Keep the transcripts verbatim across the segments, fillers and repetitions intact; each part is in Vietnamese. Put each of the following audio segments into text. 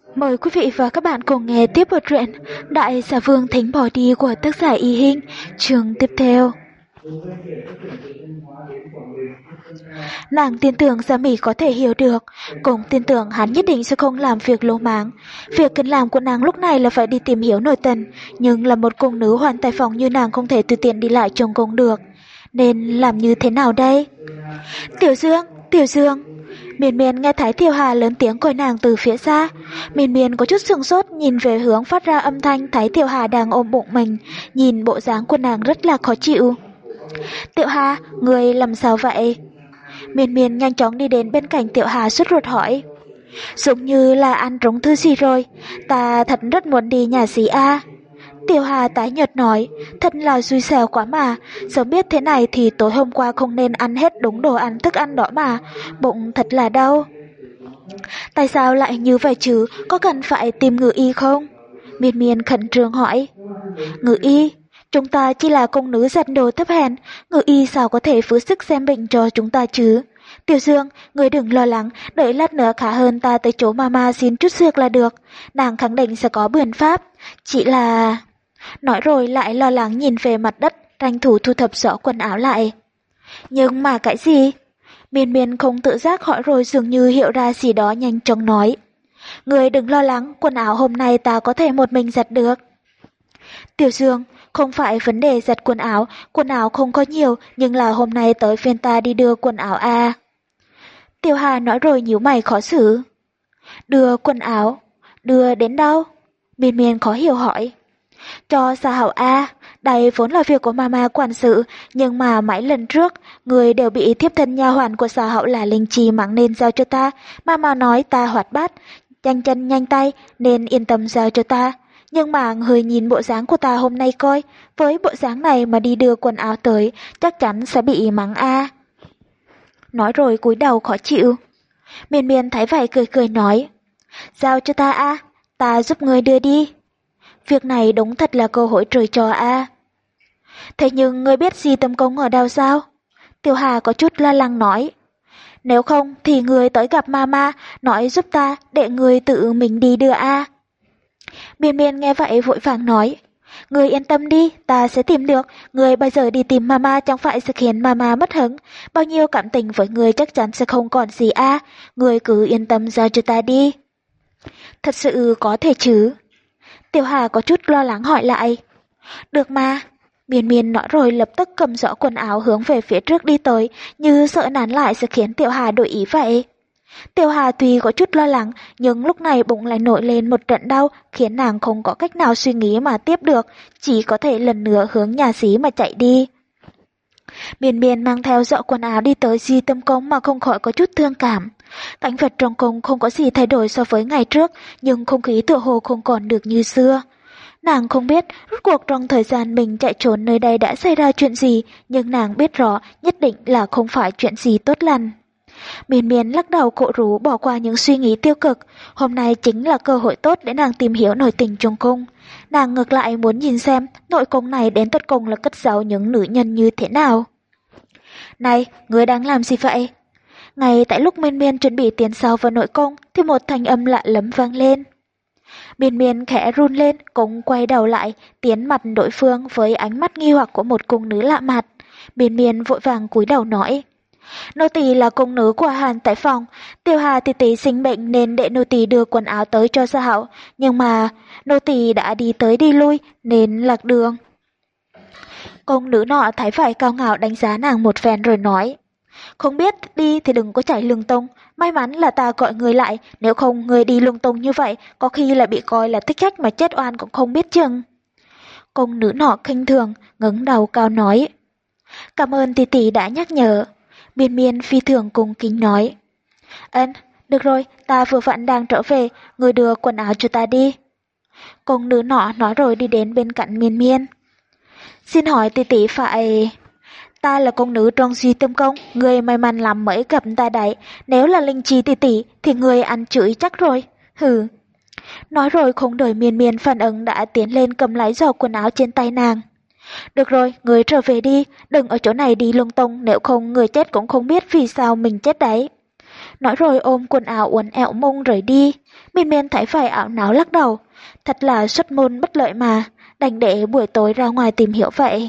Mời quý vị và các bạn cùng nghe tiếp bộ truyện Đại xà vương thính bỏ đi của tác giả Y Hinh, chương tiếp theo. Nàng tin tưởng Gia Mỹ có thể hiểu được, cũng tin tưởng hắn nhất định sẽ không làm việc lỗ mãng. Việc cần làm của nàng lúc này là phải đi tìm hiểu nội tình, nhưng là một cung nữ hoàn tài phòng như nàng không thể tùy tiện đi lại trong cung được. Nên làm như thế nào đây? Tiểu Dương, Tiểu Dương. Miên Miên nghe thấy Tiểu Hà lớn tiếng gọi nàng từ phía xa. Miên Miên có chút sửng sốt, nhìn về hướng phát ra âm thanh, thấy Tiểu Hà đang ôm bụng mình, nhìn bộ dáng của nàng rất là khó chịu. Tiểu Hà, người làm sao vậy? Miên Miên nhanh chóng đi đến bên cạnh Tiểu Hà sốt ruột hỏi. Giống như là ăn trúng thứ gì rồi, ta thật rất muốn đi nhà xí a. Tiểu Hà tái nhợt nói, thật là xui xẻo quá mà, sớm biết thế này thì tối hôm qua không nên ăn hết đúng đồ ăn thức ăn đó mà, bụng thật là đau. Tại sao lại như vậy chứ, có cần phải tìm ngự y không? Miên Miên khẩn trương hỏi. Ngự y? Chúng ta chỉ là công nữ giặt đồ thấp hèn, ngự y sao có thể phứ sức xem bệnh cho chúng ta chứ? Tiểu Dương, người đừng lo lắng, đợi lát nữa khá hơn ta tới chỗ mama xin chút dược là được, nàng khẳng định sẽ có biện pháp, chỉ là... Nói rồi lại lo lắng nhìn về mặt đất, tranh thủ thu thập rõ quần áo lại. Nhưng mà cái gì? Miên Miên không tự giác hỏi rồi dường như hiểu ra gì đó nhanh chóng nói. Người đừng lo lắng, quần áo hôm nay ta có thể một mình giặt được. Tiểu Dương, không phải vấn đề giặt quần áo, quần áo không có nhiều, nhưng là hôm nay tới phiên ta đi đưa quần áo à. Tiểu Hà nói rồi nhíu mày khó xử. Đưa quần áo? Đưa đến đâu? Miên Miên khó hiểu hỏi. Cho Sa Hảo A, đây vốn là việc của mama quản sự, nhưng mà mấy lần trước, người đều bị thiếp thân nha hoàn của Sa Hảo là Linh Chi mắng nên giao cho ta. Mama nói ta hoạt bát, nhanh chân nhanh tay nên yên tâm giao cho ta. Nhưng mà người nhìn bộ dáng của ta hôm nay coi, với bộ dáng này mà đi đưa quần áo tới, chắc chắn sẽ bị mắng A. Nói rồi cúi đầu khó chịu. Miên Miên thấy vậy cười cười nói, giao cho ta A, ta giúp người đưa đi. Việc này đúng thật là cơ hội trời cho a. Thế nhưng ngươi biết Di Tâm Công ở đâu sao? Tiểu Hà có chút lo lắng nói. Nếu không thì ngươi tới gặp mama, nói giúp ta để ngươi tự mình đi đưa a. Miên Miên nghe vậy vội vàng nói. Ngươi yên tâm đi, ta sẽ tìm được. Ngươi bây giờ đi tìm mama chẳng phải sẽ khiến mama mất hứng. Bao nhiêu cảm tình với ngươi chắc chắn sẽ không còn gì a. Ngươi cứ yên tâm giao cho ta đi. Thật sự có thể chứ? Tiểu Hà có chút lo lắng hỏi lại. Được mà. Miên Miên nói rồi lập tức cầm rõ quần áo hướng về phía trước đi tới, như sợ nán lại sẽ khiến Tiểu Hà đổi ý vậy. Tiểu Hà tuy có chút lo lắng, nhưng lúc này bụng lại nổi lên một trận đau, khiến nàng không có cách nào suy nghĩ mà tiếp được, chỉ có thể lần nữa hướng nhà xí mà chạy đi. Miên Miên mang theo rõ quần áo đi tới Di Tâm Công mà không khỏi có chút thương cảm. Cảnh vật trong cung không có gì thay đổi so với ngày trước, nhưng không khí tựa hồ không còn được như xưa. Nàng không biết rốt cuộc trong thời gian mình chạy trốn nơi đây đã xảy ra chuyện gì, nhưng nàng biết rõ nhất định là không phải chuyện gì tốt lành. Miên Miên lắc đầu cộ rú bỏ qua những suy nghĩ tiêu cực, hôm nay chính là cơ hội tốt để nàng tìm hiểu nội tình trong cung. Nàng ngược lại muốn nhìn xem nội cung này đến tận cùng là cất giấu những nữ nhân như thế nào. Này, ngươi đang làm gì vậy? Ngay tại lúc Miên Miên chuẩn bị tiến sâu vào nội cung thì một thanh âm lạ lẫm vang lên. Miên Miên khẽ run lên, cũng quay đầu lại, tiến mặt đối phương với ánh mắt nghi hoặc của một cung nữ lạ mặt. Miên Miên vội vàng cúi đầu nói. Nô tỳ là cung nữ của Hàn tại phòng, Tiểu Hà tỷ tỷ sinh bệnh nên để nô tỳ đưa quần áo tới cho Sa Hảo, nhưng mà nô tỳ đã đi tới đi lui nên lạc đường. Cung nữ nọ thấy phải cao ngạo đánh giá nàng một phen rồi nói. Không biết đi thì đừng có chạy lung tung, may mắn là ta gọi người lại, nếu không người đi lung tung như vậy, có khi là bị coi là thích khách mà chết oan cũng không biết chừng. Cung nữ nọ khinh thường, ngẩng đầu cao nói. Cảm ơn tỷ tỷ đã nhắc nhở. Miên Miên phi thường cung kính nói. Ân, được rồi, ta vừa vặn đang trở về, người đưa quần áo cho ta đi. Cung nữ nọ nói rồi đi đến bên cạnh Miên Miên. Xin hỏi tỷ tỷ phải... Ta là công nữ trong Di Tâm Công, người may mắn lắm mới gặp ta đấy, nếu là Linh Chi tỷ tỷ thì người ăn chửi chắc rồi, hừ. Nói rồi không đợi Miên Miên phản ứng đã tiến lên cầm lấy giỏ quần áo trên tay nàng. Được rồi, người trở về đi, đừng ở chỗ này đi lung tung, nếu không người chết cũng không biết vì sao mình chết đấy. Nói rồi ôm quần áo uốn éo mông rời đi. Miên Miên thấy phải ảo não lắc đầu. Thật là xuất môn bất lợi mà, đành để buổi tối ra ngoài tìm hiểu vậy.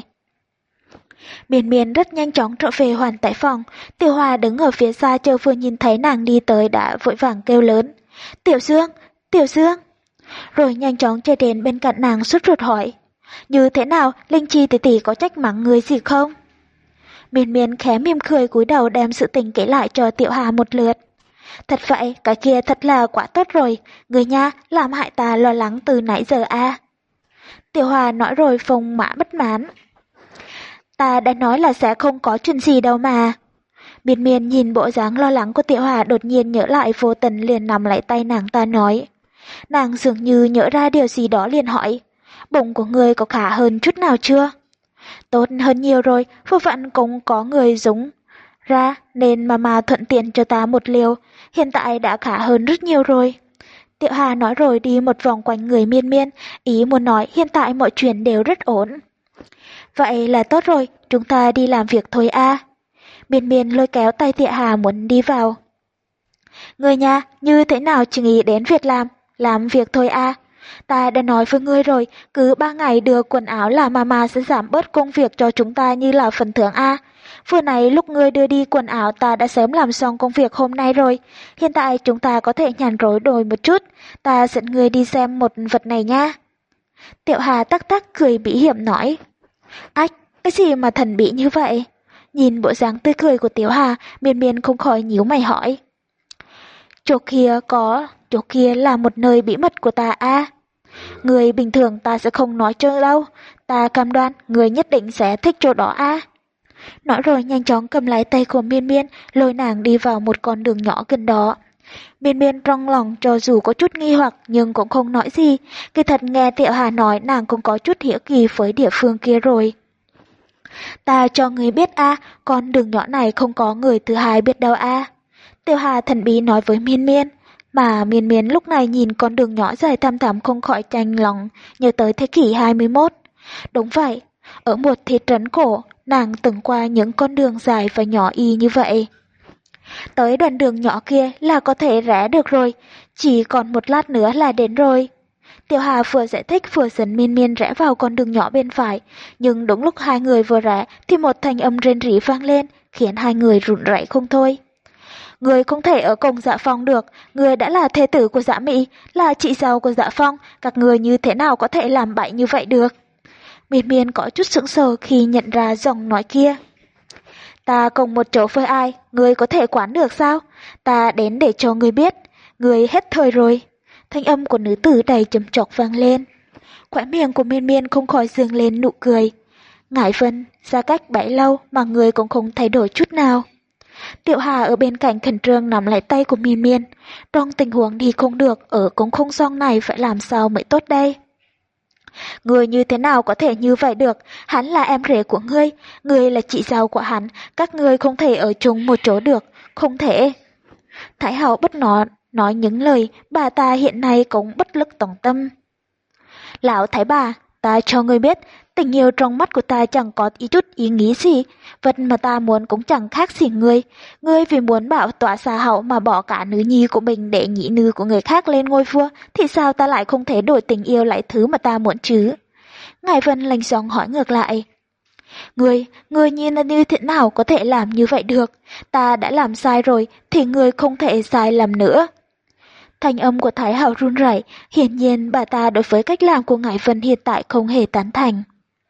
Miên Miên rất nhanh chóng trở về hoàn tại phòng. Tiểu Hòa đứng ở phía xa chờ vừa nhìn thấy nàng đi tới đã vội vàng kêu lớn. Tiểu Dương, Tiểu Dương. Rồi nhanh chóng chạy đến bên cạnh nàng sốt ruột hỏi. Như thế nào, Linh Chi tỷ tỷ có trách mắng người gì không? Miên Miên khẽ mỉm cười cúi đầu đem sự tình kể lại cho Tiểu Hà một lượt. Thật vậy, cái kia thật là quá tốt rồi, người nha, làm hại ta lo lắng từ nãy giờ a. À. Tiểu Hòa nói rồi phồng mã bất mãn. Ta đã nói là sẽ không có chuyện gì đâu mà. Miên Miên nhìn bộ dáng lo lắng của Tiểu Hòa đột nhiên nhớ lại vô tình liền nằm lại tay nàng ta nói. Nàng dường như nhớ ra điều gì đó liền hỏi. Bụng của người có khá hơn chút nào chưa? Tốt hơn nhiều rồi, vừa vặn cũng có người giống ra nên mà mà thuận tiện cho ta một liều, hiện tại đã khá hơn rất nhiều rồi. Tiểu Hà nói rồi đi một vòng quanh người Miên Miên, ý muốn nói hiện tại mọi chuyện đều rất ổn. Vậy là tốt rồi, chúng ta đi làm việc thôi a. À. Miên Miên lôi kéo tay Tiểu Hà muốn đi vào. Người nhà, như thế nào chỉ nghĩ đến việc làm, làm việc thôi a. À. Ta đã nói với ngươi rồi, cứ ba ngày đưa quần áo là mama sẽ giảm bớt công việc cho chúng ta như là phần thưởng a. Vừa nãy lúc ngươi đưa đi quần áo ta đã sớm làm xong công việc hôm nay rồi. Hiện tại chúng ta có thể nhàn rỗi đồi một chút, ta dẫn ngươi đi xem một vật này nha. Tiểu Hà tắc tắc cười bỉ hiểm nói. Ách, cái gì mà thần bí như vậy? Nhìn bộ dáng tươi cười của Tiểu Hà, Miên Miên không khỏi nhíu mày hỏi. Chỗ kia có, chỗ kia là một nơi bí mật của ta a. À. Người bình thường ta sẽ không nói cho đâu, ta cam đoan người nhất định sẽ thích chỗ đó a. À. Nói rồi nhanh chóng cầm lấy tay của Miên Miên, lôi nàng đi vào một con đường nhỏ gần đó. Miên Miên trong lòng cho dù có chút nghi hoặc nhưng cũng không nói gì, kỳ thật nghe Tiểu Hà nói nàng cũng có chút hiếu kỳ với địa phương kia rồi. Ta cho người biết a, à, con đường nhỏ này không có người thứ hai biết đâu a. À. Tiểu Hà thần bí nói với Miên Miên, mà Miên Miên lúc này nhìn con đường nhỏ dài thăm thẳm không khỏi chạnh lòng, nhớ tới thế kỷ hai mươi mốt. Đúng vậy, ở một thị trấn cổ, nàng từng qua những con đường dài và nhỏ y như vậy. Tới đoạn đường nhỏ kia là có thể rẽ được rồi, chỉ còn một lát nữa là đến rồi. Tiểu Hà vừa giải thích vừa dẫn Miên Miên rẽ vào con đường nhỏ bên phải, nhưng đúng lúc hai người vừa rẽ thì một thanh âm rên rỉ vang lên, khiến hai người run rẩy không thôi. Người không thể ở cùng Dạ Phong được, người đã là thê tử của Dạ Mỹ, là chị dâu của Dạ Phong, các người như thế nào có thể làm bậy như vậy được? Miên Miên có chút sững sờ khi nhận ra giọng nói kia. Ta cùng một chỗ với ai, người có thể quản được sao? Ta đến để cho người biết, người hết thời rồi. Thanh âm của nữ tử đầy trầm trọc vang lên. Khóe miệng của Miên Miên không khỏi dương lên nụ cười. Ngải Vân, xa cách bãi lâu mà người cũng không thay đổi chút nào. Tiểu Hà ở bên cạnh khẩn trương nắm lại tay của Miên Miên. Trong tình huống đi không được, ở cũng không xong này phải làm sao mới tốt đây? Người như thế nào có thể như vậy được, hắn là em rể của ngươi, ngươi là chị dâu của hắn, các ngươi không thể ở chung một chỗ được, không thể. Thái Hậu bất nó nói những lời, bà ta hiện nay cũng bất lực tổng tâm. Lão Thái bà, ta cho ngươi biết, tình yêu trong mắt của ta chẳng có ý chút ý nghĩ gì, vật mà ta muốn cũng chẳng khác gì ngươi. Ngươi vì muốn bảo tỏa xa hậu mà bỏ cả nữ nhi của mình để nhị nữ của người khác lên ngôi vua, thì sao ta lại không thể đổi tình yêu lại thứ mà ta muốn chứ? Ngài Vân lạnh giọng hỏi ngược lại. Ngươi, ngươi nhìn là như thế nào có thể làm như vậy được? Ta đã làm sai rồi, thì ngươi không thể sai lầm nữa. Thanh âm của Thái Hậu run rẩy, hiển nhiên bà ta đối với cách làm của Ngải Vân hiện tại không hề tán thành.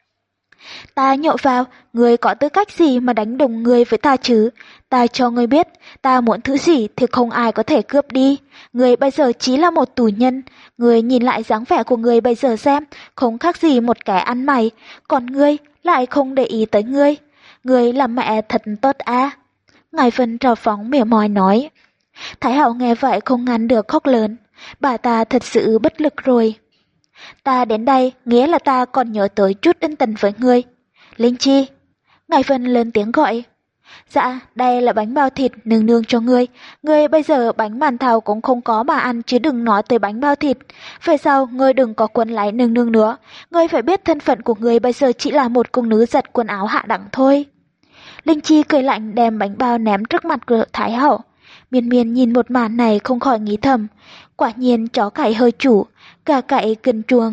Ta nhộ vào, ngươi có tư cách gì mà đánh đồng ngươi với ta chứ? Ta cho ngươi biết, ta muốn thứ gì thì không ai có thể cướp đi. Ngươi bây giờ chỉ là một tù nhân, ngươi nhìn lại dáng vẻ của ngươi bây giờ xem, không khác gì một kẻ ăn mày, còn ngươi lại không để ý tới ngươi. Ngươi làm mẹ thật tốt à? Ngải Vân trào phóng mỉa mòi nói. Thái Hậu nghe vậy không ngăn được khóc lớn, bà ta thật sự bất lực rồi. Ta đến đây nghĩa là ta còn nhớ tới chút ân tình với ngươi. Linh Chi. Ngải Vân lên tiếng gọi. Dạ, đây là bánh bao thịt nương nương cho ngươi. Ngươi bây giờ bánh màn thầu cũng không có mà ăn chứ đừng nói tới bánh bao thịt. Về sau ngươi đừng có quấn lấy nương nương nữa. Ngươi phải biết thân phận của ngươi bây giờ chỉ là một cung nữ giặt quần áo hạ đẳng thôi. Linh Chi cười lạnh đem bánh bao ném trước mặt của Thái Hậu. Miên Miên nhìn một màn này không khỏi nghĩ thầm, quả nhiên chó cậy hơi chủ, gà cậy kinh chuồng.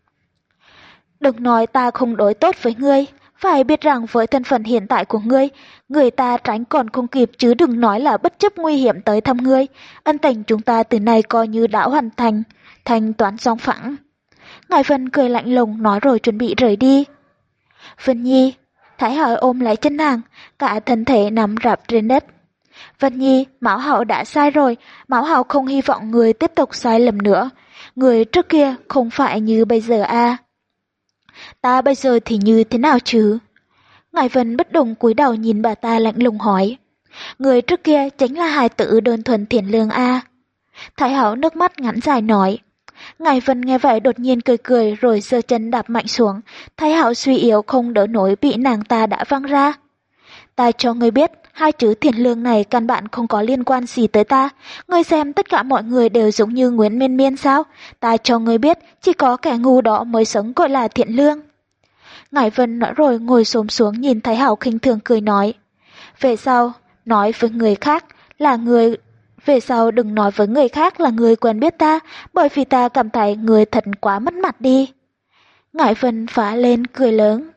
Đừng nói ta không đối tốt với ngươi, phải biết rằng với thân phận hiện tại của ngươi, người ta tránh còn không kịp chứ đừng nói là bất chấp nguy hiểm tới thăm ngươi. Ân tình chúng ta từ nay coi như đã hoàn thành, thanh toán song phẳng. Ngài Vân cười lạnh lùng nói rồi chuẩn bị rời đi. Vân Nhi, Thái Hạo ôm lấy chân nàng, cả thân thể nằm rạp trên đất. Vân Nhi, Mão Hạo đã sai rồi, Mão Hạo không hy vọng người tiếp tục sai lầm nữa. Người trước kia không phải như bây giờ à. Ta bây giờ thì như thế nào chứ? Ngài Vân bất động cúi đầu nhìn bà ta lạnh lùng hỏi. Người trước kia chính là hài tử đơn thuần thiện lương à. Thái Hạo nước mắt ngắn dài nói. Ngài Vân nghe vậy đột nhiên cười cười rồi giơ chân đạp mạnh xuống. Thái Hạo suy yếu không đỡ nổi bị nàng ta đã văng ra. Ta cho ngươi biết, hai chữ thiện lương này căn bản không có liên quan gì tới ta. Ngươi xem tất cả mọi người đều giống như Nguyễn Miên Miên sao? Ta cho ngươi biết, chỉ có kẻ ngu đó mới sống gọi là thiện lương. Ngải Vân nói rồi ngồi xổm xuống nhìn Thái Hạo khinh thường cười nói. Về sau, nói với người khác là người... Về sau đừng nói với người khác là người quen biết ta, bởi vì ta cảm thấy người thật quá mất mặt đi. Ngải Vân phá lên cười lớn.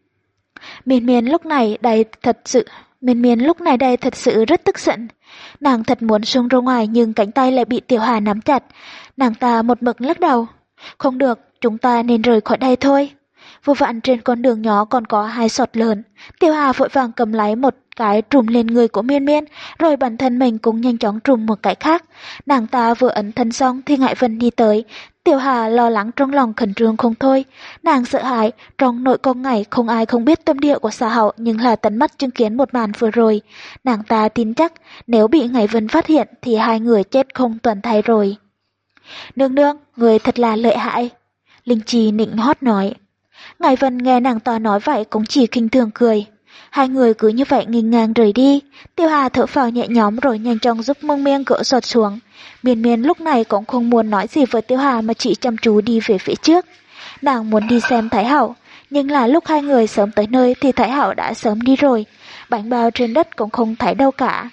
Miên Miên lúc này đây thật sự, Miên Miên lúc này đây thật sự rất tức giận. Nàng thật muốn xông ra ngoài nhưng cánh tay lại bị Tiểu Hà nắm chặt. Nàng ta một mực lắc đầu. Không được, chúng ta nên rời khỏi đây thôi. Vô vạn trên con đường nhỏ còn có hai sọt lớn. Tiểu Hà vội vàng cầm lấy một cái trùm lên người của Miên Miên, rồi bản thân mình cũng nhanh chóng trùm một cái khác. Nàng ta vừa ấn thân xong thì Ngải Vân đi tới. Tiểu Hà lo lắng trong lòng khẩn trương không thôi. Nàng sợ hãi, trong nội con ngày không ai không biết tâm địa của Sa Hậu nhưng là tận mắt chứng kiến một màn vừa rồi. Nàng ta tin chắc nếu bị Ngải Vân phát hiện thì hai người chết không toàn thây rồi. Nương nương, người thật là lợi hại. Linh Trì nịnh hót nói. Ngải Vân nghe nàng ta nói vậy cũng chỉ khinh thường cười. Hai người cứ như vậy nghênh ngang rời đi. Tiểu Hà thở phào nhẹ nhõm rồi nhanh chóng giúp Mông Miên gỡ sọt xuống. Miên Miên lúc này cũng không muốn nói gì với Tiểu Hà mà chỉ chăm chú đi về phía trước. Nàng muốn đi xem Thái Hạo, nhưng là lúc hai người sớm tới nơi thì Thái Hạo đã sớm đi rồi. Bánh bao trên đất cũng không thấy đâu cả.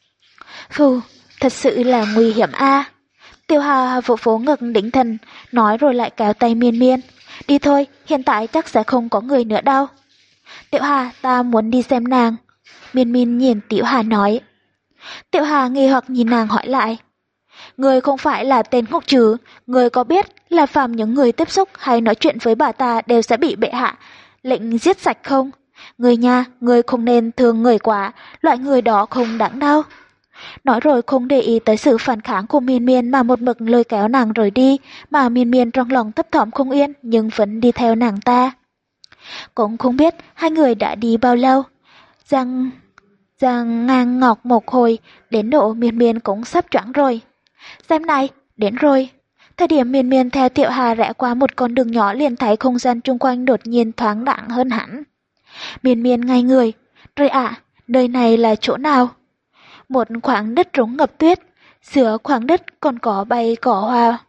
Phù, thật sự là nguy hiểm a. Tiểu Hà vỗ vỗ ngực đỉnh thần, nói rồi lại kéo tay Miên Miên. Đi thôi, hiện tại chắc sẽ không có người nữa đâu. Tiểu Hà, ta muốn đi xem nàng. Miên Miên nhìn Tiểu Hà nói. Tiểu Hà nghi hoặc nhìn nàng hỏi lại. Người không phải là tên ngốc chứ, người có biết là phàm những người tiếp xúc hay nói chuyện với bà ta đều sẽ bị bệ hạ lệnh giết sạch không? Người nha, người không nên thương người quá, loại người đó không đáng đâu. Nói rồi không để ý tới sự phản kháng của Miên Miên mà một mực lôi kéo nàng rời đi, mà Miên Miên trong lòng thấp thỏm không yên nhưng vẫn đi theo nàng ta. Cũng không biết hai người đã đi bao lâu. Giang, Giang ngang ngọc một hồi, đến độ Miên Miên cũng sắp choáng rồi. Xem này, đến rồi. Thời điểm Miên Miên theo Tiểu Hà rẽ qua một con đường nhỏ liền thấy không gian chung quanh đột nhiên thoáng đãng hơn hẳn. Miên Miên ngay người. Rồi ạ, à, nơi này là chỗ nào? Một khoảng đất trống ngập tuyết, giữa khoảng đất còn có bay cỏ hoa.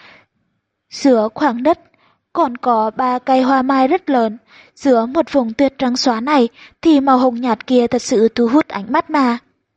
Giữa khoảng đất còn có ba cây hoa mai rất lớn, giữa một vùng tuyết trắng xóa này thì màu hồng nhạt kia thật sự thu hút ánh mắt mà.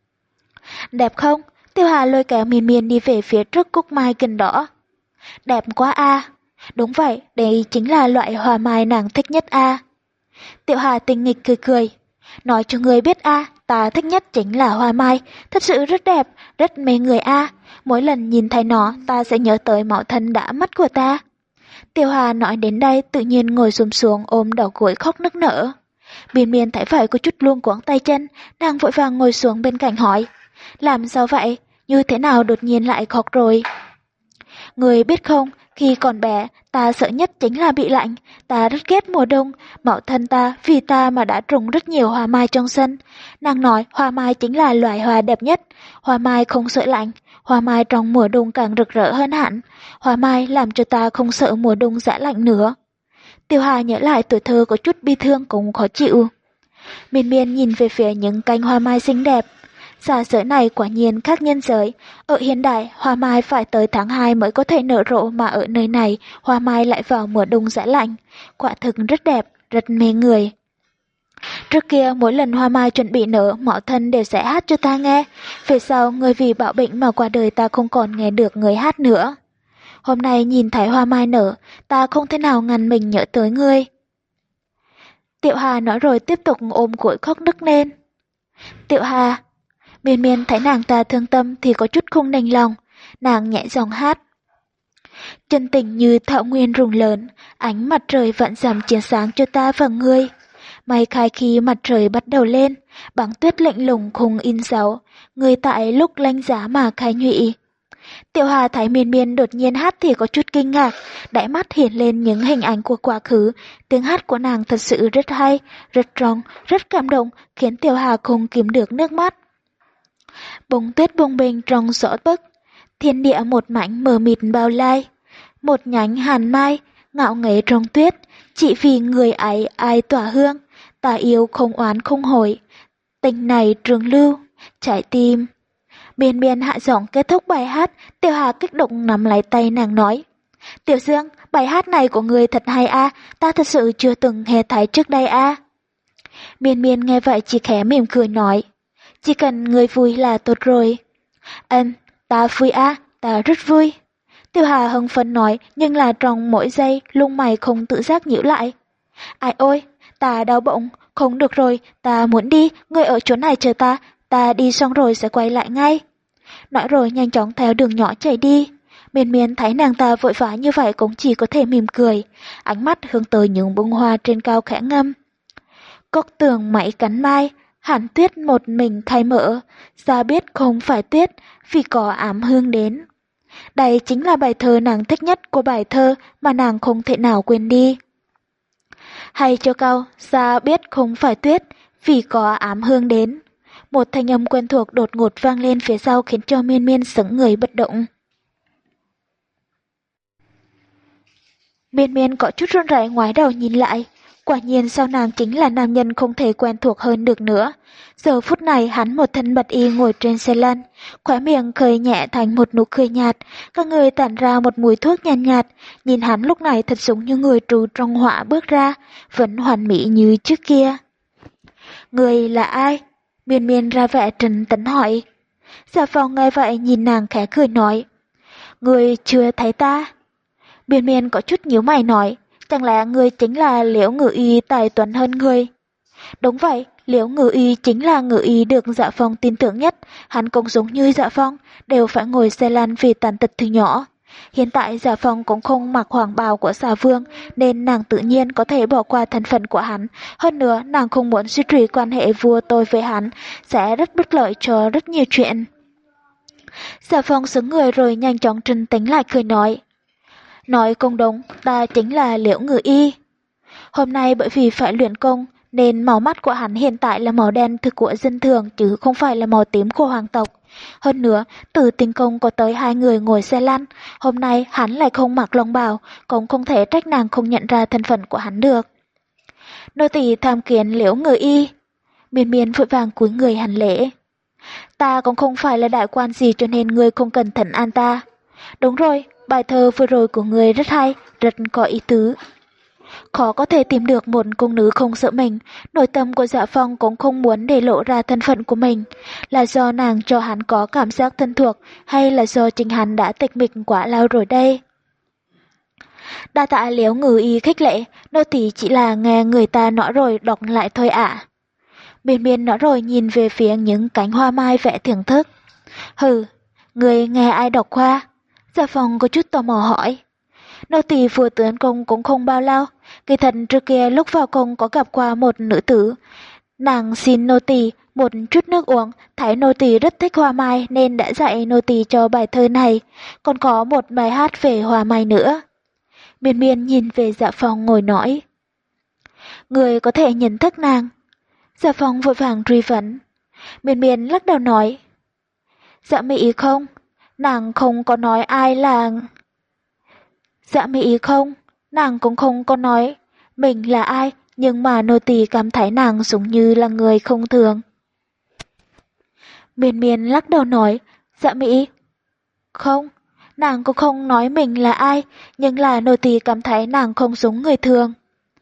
Đẹp không? Tiểu Hà lôi kéo Miên Miên đi về phía trước cúc mai cành đỏ. Đẹp quá a. À. Đúng vậy, đây chính là loại hoa mai nàng thích nhất a. À. Tiểu Hà tinh nghịch cười cười. Nói cho người biết a, à, ta thích nhất chính là hoa mai, thật sự rất đẹp, rất mê người a. À. Mỗi lần nhìn thấy nó, ta sẽ nhớ tới mẫu thân đã mất của ta. Tiểu Hà nói đến đây tự nhiên ngồi xổm xuống ôm đầu gối khóc nức nở. Miên Miên thấy vậy có chút luống cuống tay chân, nàng vội vàng ngồi xuống bên cạnh hỏi. Làm sao vậy? Như thế nào đột nhiên lại khóc rồi? Người biết không, khi còn bé, ta sợ nhất chính là bị lạnh. Ta rất ghét mùa đông, mẫu thân ta vì ta mà đã trồng rất nhiều hoa mai trong sân. Nàng nói hoa mai chính là loài hoa đẹp nhất. Hoa mai không sợ lạnh, hoa mai trong mùa đông càng rực rỡ hơn hẳn. Hoa mai làm cho ta không sợ mùa đông giá lạnh nữa. Tiểu Hà nhớ lại tuổi thơ có chút bi thương cũng khó chịu. Miên Miên nhìn về phía những cánh hoa mai xinh đẹp. Giả sử này quả nhiên khác nhân giới. Ở hiện đại, hoa mai phải tới tháng hai mới có thể nở rộ mà ở nơi này, hoa mai lại vào mùa đông giá lạnh. Quả thực rất đẹp, rất mê người. Trước kia mỗi lần hoa mai chuẩn bị nở, Mạo Thân đều sẽ hát cho ta nghe. Về sau, người vì bạo bệnh mà qua đời, ta không còn nghe được người hát nữa. Hôm nay nhìn thấy hoa mai nở, ta không thể nào ngăn mình nhớ tới ngươi. Tiểu Hà nói rồi tiếp tục ôm gối khóc nức lên. Tiểu Hà, Miên Miên thấy nàng ta thương tâm thì có chút không đành lòng, nàng nhẹ giọng hát. Chân tình như thảo nguyên rùng lớn, ánh mặt trời vạn dặm chiếu sáng cho ta và ngươi. May khai khi mặt trời bắt đầu lên, băng tuyết lạnh lùng khung in dấu, người tại lúc lanh giá mà khai nhụy. Tiểu Hà thấy Miên Miên đột nhiên hát thì có chút kinh ngạc, đáy mắt hiện lên những hình ảnh của quá khứ. Tiếng hát của nàng thật sự rất hay, rất trong, rất cảm động, khiến Tiểu Hà không kìm được nước mắt. Bông tuyết bông bềnh trong gió bấc, thiên địa một mảnh mờ mịt bao lai. Một nhánh hàn mai, ngạo nghễ trong tuyết, chỉ vì người ấy ai tỏa hương, ta yêu không oán không hối. Tình này trường lưu, trái tim. Miên Miên hạ giọng kết thúc bài hát, Tiểu Hà kích động nắm lấy tay nàng nói. Tiểu Dương, bài hát này của người thật hay a, ta thật sự chưa từng nghe thấy trước đây a. Miên Miên nghe vậy chỉ khẽ mỉm cười nói. Chỉ cần người vui là tốt rồi. Ừm, ta vui a, ta rất vui. Tiểu Hà hưng phấn nói, nhưng là trong mỗi giây lông mày không tự giác nhíu lại. Ai ôi, ta đau bụng, không được rồi, ta muốn đi, người ở chỗ này chờ ta, ta đi xong rồi sẽ quay lại ngay. Nói rồi nhanh chóng theo đường nhỏ chạy đi. Miên Miên thấy nàng ta vội vã như vậy cũng chỉ có thể mỉm cười, ánh mắt hướng tới những bông hoa trên cao khẽ ngâm. Cốc tường mảy cắn mai, hàn tuyết một mình khai mở, ra biết không phải tuyết, vì có ám hương đến. Đây chính là bài thơ nàng thích nhất của bài thơ mà nàng không thể nào quên đi. Hay cho câu, ra biết không phải tuyết, vì có ám hương đến. Một thanh âm quen thuộc đột ngột vang lên phía sau khiến cho Miên Miên sững người bất động. Miên Miên có chút run rẩy ngoái đầu nhìn lại. Quả nhiên sau nàng chính là nam nhân không thể quen thuộc hơn được nữa. Giờ phút này hắn một thân bạch y ngồi trên xe lăn, khóe miệng khơi nhẹ thành một nụ cười nhạt, các người tản ra một mùi thuốc nhàn nhạt, nhạt. Nhìn hắn lúc này thật giống như người trù trong họa bước ra, vẫn hoàn mỹ như trước kia. Người là ai? Miên Miên ra vẻ trấn tĩnh hỏi. Dạ Phong nghe vậy nhìn nàng khẽ cười nói. Người chưa thấy ta? Miên Miên có chút nhíu mày nói. Chẳng lẽ người chính là Liễu Ngự Y tài tuấn hơn người? Đúng vậy, Liễu Ngự Y chính là Ngự Y được Dạ Phong tin tưởng nhất, hắn cũng giống như Dạ Phong, đều phải ngồi xe lăn vì tàn tật từ nhỏ. Hiện tại Dạ Phong cũng không mặc hoàng bào của xà vương, nên nàng tự nhiên có thể bỏ qua thân phận của hắn. Hơn nữa, nàng không muốn suy trì quan hệ vua tôi với hắn, sẽ rất bất lợi cho rất nhiều chuyện. Dạ Phong sững người rồi nhanh chóng trấn tĩnh lại cười nói. Nói không đúng, ta chính là Liễu Ngự Y. Hôm nay bởi vì phải luyện công, nên màu mắt của hắn hiện tại là màu đen thực của dân thường chứ không phải là màu tím của hoàng tộc. Hơn nữa, từ tinh công có tới hai người ngồi xe lăn, hôm nay hắn lại không mặc long bào, cũng không thể trách nàng không nhận ra thân phận của hắn được. Nô tỳ tham kiến Liễu Ngự Y. Miên Miên vội vàng cúi người hành lễ. Ta cũng không phải là đại quan gì cho nên ngươi không cần thỉnh an ta. Đúng rồi, bài thơ vừa rồi của ngươi rất hay, rất có ý tứ. Khó có thể tìm được một cung nữ không sợ mình, nội tâm của Dạ Phong cũng không muốn để lộ ra thân phận của mình. Là do nàng cho hắn có cảm giác thân thuộc, hay là do chính hắn đã tịch mịch quá lâu rồi đây? Đa tạ Liễu Ngự Y khích lệ, nô tỳ chỉ là nghe người ta nói rồi đọc lại thôi ạ. À. Miên Miên nói rồi nhìn về phía những cánh hoa mai vẽ thưởng thức. Hừ, người nghe ai đọc qua? Dạ Phong có chút tò mò hỏi. Nô tỳ vừa tiến công cũng không bao lâu, kỳ thật trước kia lúc vào công có gặp qua một nữ tử. Nàng xin nô tỳ một chút nước uống, thấy nô tỳ rất thích hoa mai nên đã dạy nô tỳ cho bài thơ này, còn có một bài hát về hoa mai nữa. Miên Miên nhìn về Dạ Phong ngồi nói. Người có thể nhận thức nàng. Dạ Phong vội vàng truy vấn. Miên Miên lắc đầu nói. Dạ Mỹ không, nàng không có nói ai là... Dạ Mỹ không, nàng cũng không có nói mình là ai, nhưng mà nô tỳ cảm thấy nàng giống như là người không thường. Miên Miên lắc đầu nói, dạ Mỹ. Không, nàng cũng không nói mình là ai, nhưng là nô tỳ cảm thấy nàng không giống người thường.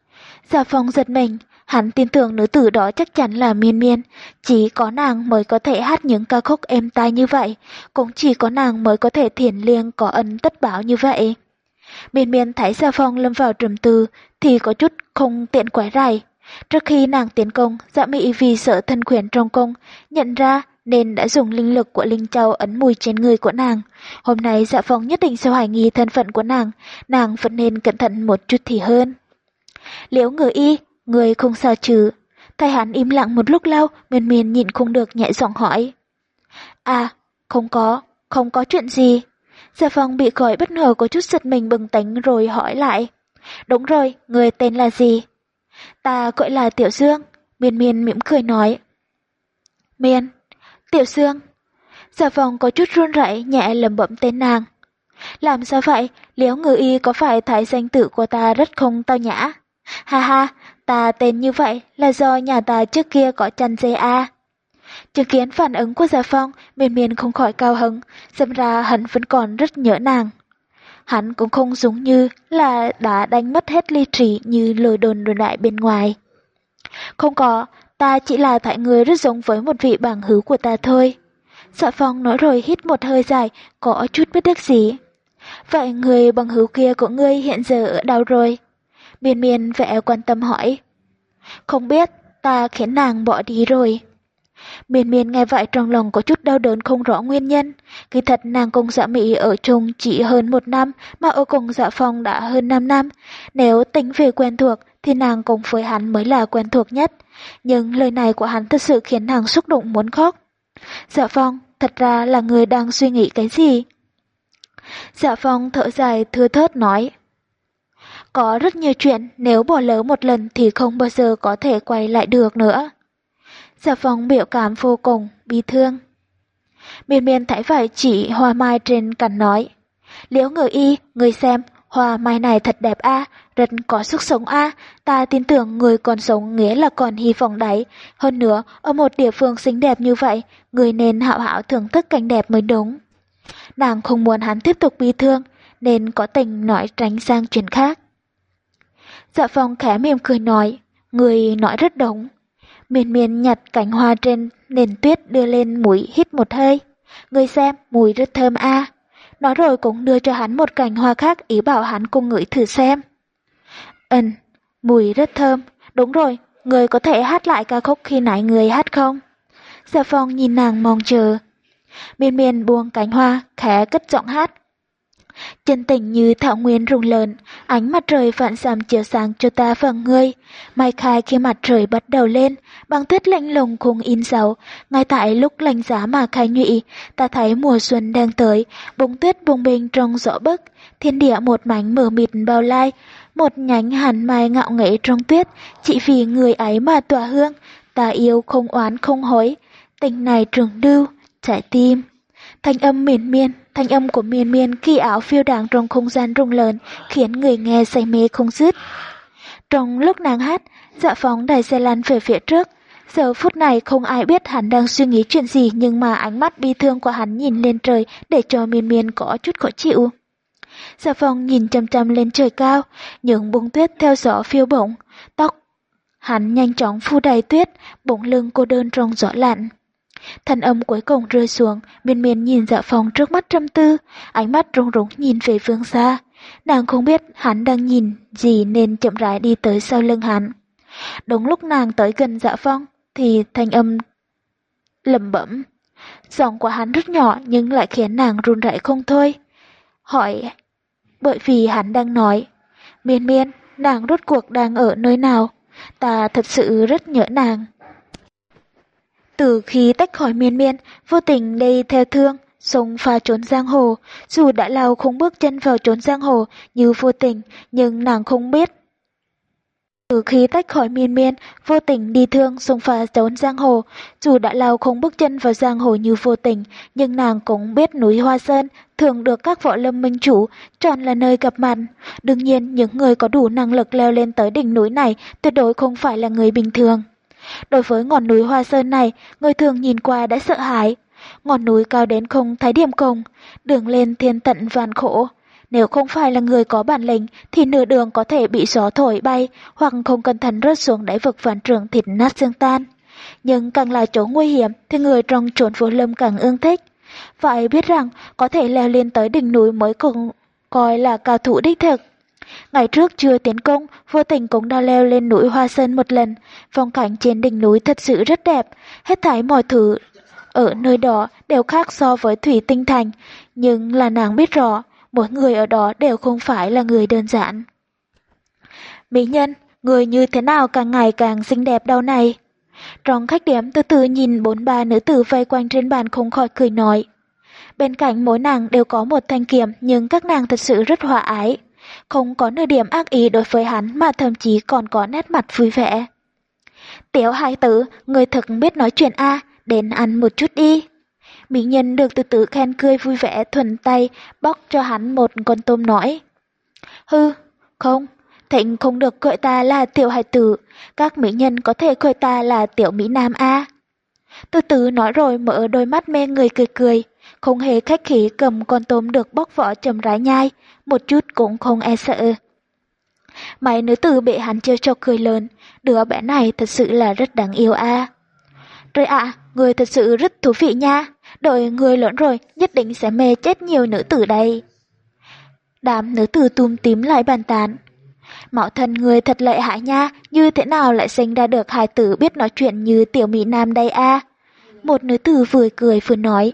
Dạ Phong giật mình, hắn tin tưởng nữ tử đó chắc chắn là Miên Miên, chỉ có nàng mới có thể hát những ca khúc êm tai như vậy, cũng chỉ có nàng mới có thể thiền liêng có ân tất báo như vậy. Miên Miên thấy Dạ Phong lâm vào trầm tư thì có chút không tiện quái rầy. Trước khi nàng tiến công, Dạ Mị vì sợ thân khuyển trong cung nhận ra nên đã dùng linh lực của Linh Châu ấn mùi trên người của nàng. Hôm nay Dạ Phong nhất định sẽ hoài nghi thân phận của nàng, nàng vẫn nên cẩn thận một chút thì hơn. Liễu Ngự Y, người không sao chứ? Thấy hắn im lặng một lúc lâu, Miên Miên nhịn không được nhẹ giọng hỏi. À, không có, không có chuyện gì. Dạ Phong bị gọi bất ngờ có chút giật mình bừng tỉnh rồi hỏi lại. Đúng rồi, người tên là gì? Ta gọi là Tiểu Dương. Miên Miên mỉm cười nói. Miên, Tiểu Dương. Dạ Phong có chút run rẩy nhẹ lẩm bẩm tên nàng. Làm sao vậy? Liễu Ngự Y có phải thấy danh tự của ta rất không tao nhã? Ha ha, ta tên như vậy là do nhà ta trước kia có chăn dê a. Chứng kiến phản ứng của Dạ Phong, Miên Miên không khỏi cao hứng, xem ra hắn vẫn còn rất nhớ nàng. Hắn cũng không giống như là đã đánh mất hết lý trí như lời đồn đồn đại bên ngoài. Không có, ta chỉ là tại người rất giống với một vị bằng hữu của ta thôi. Dạ Phong nói rồi hít một hơi dài, có chút bất đắc dĩ. Vậy người bằng hữu kia của ngươi hiện giờ ở đâu rồi? Miên Miên vẻ quan tâm hỏi. Không biết, ta khiến nàng bỏ đi rồi. Miên Miên nghe vậy trong lòng có chút đau đớn không rõ nguyên nhân. Kỳ thật nàng cùng Dạ Mị ở chung chỉ hơn một năm, mà ở cùng Dạ Phong đã hơn năm năm. Nếu tính về quen thuộc thì nàng cùng với hắn mới là quen thuộc nhất. Nhưng lời này của hắn thật sự khiến nàng xúc động muốn khóc. Dạ Phong, thật ra là người đang suy nghĩ cái gì? Dạ Phong thở dài thưa thớt nói. Có rất nhiều chuyện nếu bỏ lỡ một lần thì không bao giờ có thể quay lại được nữa. Dạ Phong biểu cảm vô cùng, bi thương. Miên Miên thấy vậy chỉ hoa mai trên cành nói. Liễu Ngự Y, người xem, hoa mai này thật đẹp a, à, rất có sức sống a, à. Ta tin tưởng người còn sống nghĩa là còn hy vọng đấy. Hơn nữa, ở một địa phương xinh đẹp như vậy, người nên hảo hảo thưởng thức cảnh đẹp mới đúng. Nàng không muốn hắn tiếp tục bi thương, nên có tình nói tránh sang chuyện khác. Dạ Phong khẽ mỉm cười nói, người nói rất đúng. Miên Miên nhặt cành hoa trên nền tuyết đưa lên mũi hít một hơi. Người xem, mùi rất thơm a. À. Nói rồi cũng đưa cho hắn một cành hoa khác ý bảo hắn cùng ngửi thử xem. Ừm, mùi rất thơm. Đúng rồi, người có thể hát lại ca khúc khi nãy người hát không? Dạ Phong nhìn nàng mong chờ. Miên Miên buông cánh hoa, khẽ cất giọng hát. Chân tình như thảo nguyên rung lợn, ánh mặt trời phản xạ chiếu sáng cho ta và ngươi. Mai khai khi mặt trời bắt đầu lên, băng tuyết lạnh lùng cùng in dấu. Ngay tại lúc lạnh giá mà khai nhụy, ta thấy mùa xuân đang tới, bông tuyết bùng bềnh trong gió bấc, thiên địa một mảnh mờ mịt bao lai, một nhánh hàn mai ngạo nghễ trong tuyết, chỉ vì người ấy mà tỏa hương. Ta yêu không oán không hối, tình này trường lưu, trái tim. Thanh âm miên miên, thanh âm của Miên Miên kỳ ảo phiêu đãng trong không gian rung lớn, khiến người nghe say mê không dứt. Trong lúc nàng hát, Dạ Phong đẩy xe lăn về phía trước. Giờ phút này không ai biết hắn đang suy nghĩ chuyện gì, nhưng mà ánh mắt bi thương của hắn nhìn lên trời để cho Miên Miên có chút khó chịu. Dạ Phong nhìn chăm chăm lên trời cao, những bông tuyết theo gió phiêu bổng, tóc hắn nhanh chóng phủ đầy tuyết, bỗng lưng cô đơn trong gió lạnh. Thanh âm cuối cùng rơi xuống, Miên Miên nhìn Dạ Phong trước mắt trầm tư, ánh mắt rung rung nhìn về phương xa. Nàng không biết hắn đang nhìn gì nên chậm rãi đi tới sau lưng hắn. Đúng lúc nàng tới gần Dạ Phong thì thanh âm lẩm bẩm. Giọng của hắn rất nhỏ nhưng lại khiến nàng run rẩy không thôi. Hỏi, bởi vì hắn đang nói, Miên Miên, nàng rốt cuộc đang ở nơi nào? Ta thật sự rất nhớ nàng. Từ khi tách khỏi Miên Miên, vô tình đi theo Thương, xông pha trốn giang hồ, dù đã lâu không bước chân vào trốn giang hồ như vô tình, nhưng nàng không biết. Từ khi tách khỏi Miên Miên, vô tình đi Thương, xông pha trốn giang hồ, dù đã lâu không bước chân vào giang hồ như vô tình, nhưng nàng cũng biết núi Hoa Sơn thường được các võ lâm minh chủ chọn là nơi gặp mặt. Đương nhiên, những người có đủ năng lực leo lên tới đỉnh núi này tuyệt đối không phải là người bình thường. Đối với ngọn núi Hoa Sơn này, người thường nhìn qua đã sợ hãi. Ngọn núi cao đến không thấy điểm cùng, đường lên thiên tận vạn khổ. Nếu không phải là người có bản lĩnh thì nửa đường có thể bị gió thổi bay hoặc không cẩn thận rớt xuống đáy vực vạn trượng thịt nát xương tan. Nhưng càng là chỗ nguy hiểm thì người trong chốn Vô Lâm càng ương thích. Phải biết rằng có thể leo lên tới đỉnh núi mới cùng coi là cao thủ đích thực. Ngày trước chưa tiến công, Vô Tình cũng đã leo lên núi Hoa Sơn một lần. Phong cảnh trên đỉnh núi thật sự rất đẹp, hết thảy mọi thứ ở nơi đó đều khác so với Thủy Tinh Thành, nhưng là nàng biết rõ, mỗi người ở đó đều không phải là người đơn giản. Mỹ nhân, người như thế nào càng ngày càng xinh đẹp đâu này? Trong khách điểm từ từ nhìn bốn ba nữ tử vây quanh trên bàn không khỏi cười nói. Bên cạnh mỗi nàng đều có một thanh kiếm nhưng các nàng thật sự rất hòa ái. Không có nửa điểm ác ý đối với hắn mà thậm chí còn có nét mặt vui vẻ. Tiểu hài tử, người thật biết nói chuyện a, đến ăn một chút đi. Mỹ nhân được từ từ khen cười vui vẻ thuần tay bóc cho hắn một con tôm nói. Hư, không, Thịnh không được gọi ta là tiểu hài tử, các mỹ nhân có thể gọi ta là tiểu mỹ nam a. Từ từ nói rồi mở đôi mắt mê người cười cười, không hề khách khí cầm con tôm được bóc vỏ chầm rãi nhai, một chút cũng không e sợ. Mấy nữ tử bị hắn trêu cho cười lớn, đứa bé này thật sự là rất đáng yêu a. Trời ạ, người thật sự rất thú vị nha, đợi người lớn rồi nhất định sẽ mê chết nhiều nữ tử đây. Đám nữ tử tùm tím lại bàn tán. Mạo thân người thật lợi hại nha, như thế nào lại sinh ra được hài tử biết nói chuyện như tiểu mỹ nam đây a? Một nữ tử vừa cười vừa nói.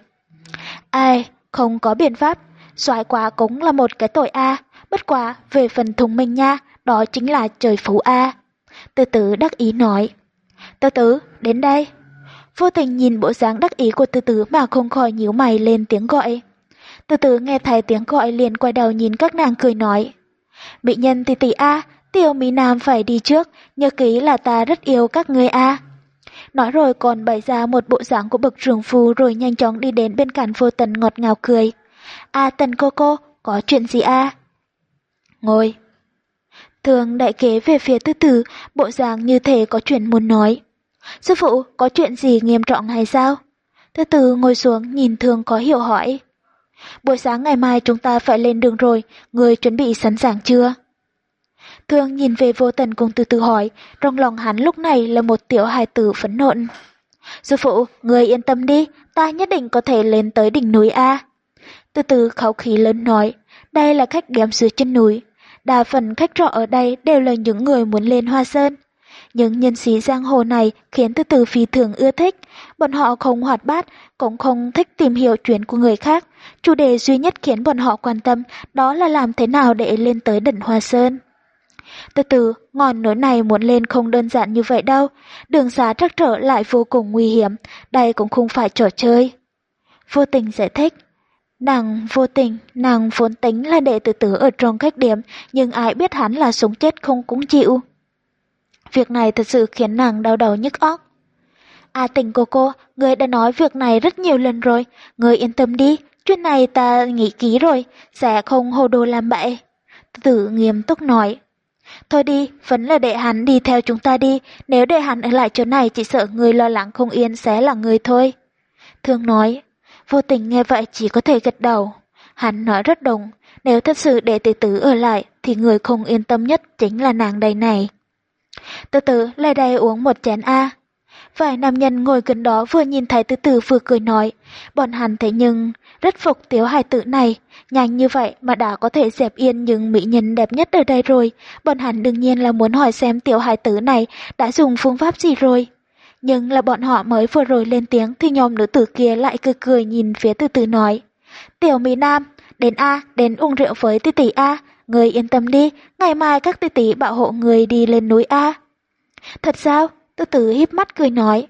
Ai, không có biện pháp, soái quá cũng là một cái tội a, bất quá về phần thông minh nha, đó chính là trời phú a. Từ từ đắc ý nói. Từ từ, đến đây. Vô Tình nhìn bộ dáng đắc ý của Từ từ mà không khỏi nhíu mày lên tiếng gọi. Từ từ nghe thấy tiếng gọi liền quay đầu nhìn các nàng cười nói. Mỹ nhân tỷ tỷ a, tiểu mỹ nam phải đi trước, nhớ kỹ là ta rất yêu các ngươi a. Nói rồi còn bày ra một bộ dáng của bậc trưởng phu rồi nhanh chóng đi đến bên cạnh Vô Tần ngọt ngào cười. A Tần cô cô, có chuyện gì a? Ngồi. Thường đại kế về phía Từ từ, bộ dáng như thể có chuyện muốn nói. Sư phụ, có chuyện gì nghiêm trọng hay sao? Từ từ ngồi xuống nhìn Thường có hiểu hỏi. Buổi sáng ngày mai chúng ta phải lên đường rồi, người chuẩn bị sẵn sàng chưa? Thường nhìn về Vô Tần cùng Từ từ hỏi, trong lòng hắn lúc này là một tiểu hài tử phẫn nộ. Sư phụ, người yên tâm đi, ta nhất định có thể lên tới đỉnh núi A. Từ từ khẩu khí lớn nói, đây là khách điểm dưới chân núi. Đa phần khách trọ ở đây đều là những người muốn lên Hoa Sơn. Những nhân sĩ giang hồ này khiến Từ từ phi thường ưa thích. Bọn họ không hoạt bát, cũng không thích tìm hiểu chuyện của người khác. Chủ đề duy nhất khiến bọn họ quan tâm đó là làm thế nào để lên tới đỉnh Hoa Sơn. Từ từ, ngọn núi này muốn lên không đơn giản như vậy đâu. Đường xá trắc trở lại vô cùng nguy hiểm. Đây cũng không phải trò chơi. Vô Tình giải thích. Nàng Vô Tình, nàng vốn tính là đệ tử tử ở trong khách điểm, nhưng ai biết hắn là sống chết không cũng chịu. Việc này thật sự khiến nàng đau đầu nhức óc. À Tình cô cô, người đã nói việc này rất nhiều lần rồi, người yên tâm đi, chuyện này ta nghĩ kỹ rồi, sẽ không hồ đồ làm bậy. Tử nghiêm túc nói. Thôi đi, vẫn là để hắn đi theo chúng ta đi, nếu để hắn ở lại chỗ này chỉ sợ người lo lắng không yên sẽ là người thôi. Thương nói. Vô Tình nghe vậy chỉ có thể gật đầu. Hắn nói rất đúng, nếu thật sự để tỷ tử ở lại thì người không yên tâm nhất chính là nàng đây này. Từ từ lại đây uống một chén a. Vài nam nhân ngồi gần đó vừa nhìn thấy Từ từ vừa cười nói, bọn hắn thế nhưng rất phục tiểu hài tử này, nhanh như vậy mà đã có thể dẹp yên những mỹ nhân đẹp nhất ở đây rồi, bọn hắn đương nhiên là muốn hỏi xem tiểu hài tử này đã dùng phương pháp gì rồi. Nhưng là bọn họ mới vừa rồi lên tiếng thì nhóm nữ tử kia lại cười cười nhìn phía Từ từ nói, tiểu mỹ nam, đến a, đến uống rượu với tỷ tỷ a, người yên tâm đi, ngày mai các tỷ tỷ bảo hộ người đi lên núi a. Thật sao? Từ từ híp mắt cười nói.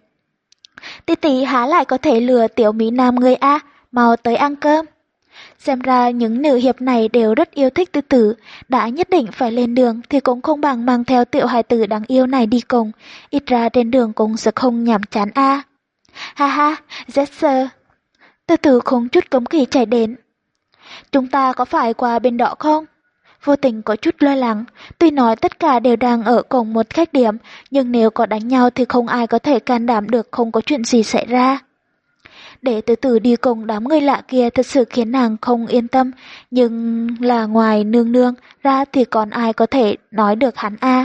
Tỷ tỷ há lại có thể lừa tiểu mỹ nam người a, mau tới ăn cơm. Xem ra những nữ hiệp này đều rất yêu thích Từ từ, đã nhất định phải lên đường thì cũng không bằng mang theo tiểu hài tử đáng yêu này đi cùng, ít ra trên đường cũng sẽ không nhàm chán a. Ha ha, Jesser. Từ từ không chút cấm kỵ chạy đến. Chúng ta có phải qua bên đó không? Vô Tình có chút lo lắng, tuy nói tất cả đều đang ở cùng một khách điểm, nhưng nếu có đánh nhau thì không ai có thể can đảm được không có chuyện gì xảy ra. Để từ từ đi cùng đám người lạ kia thật sự khiến nàng không yên tâm, nhưng là ngoài nương nương ra thì còn ai có thể nói được hắn a.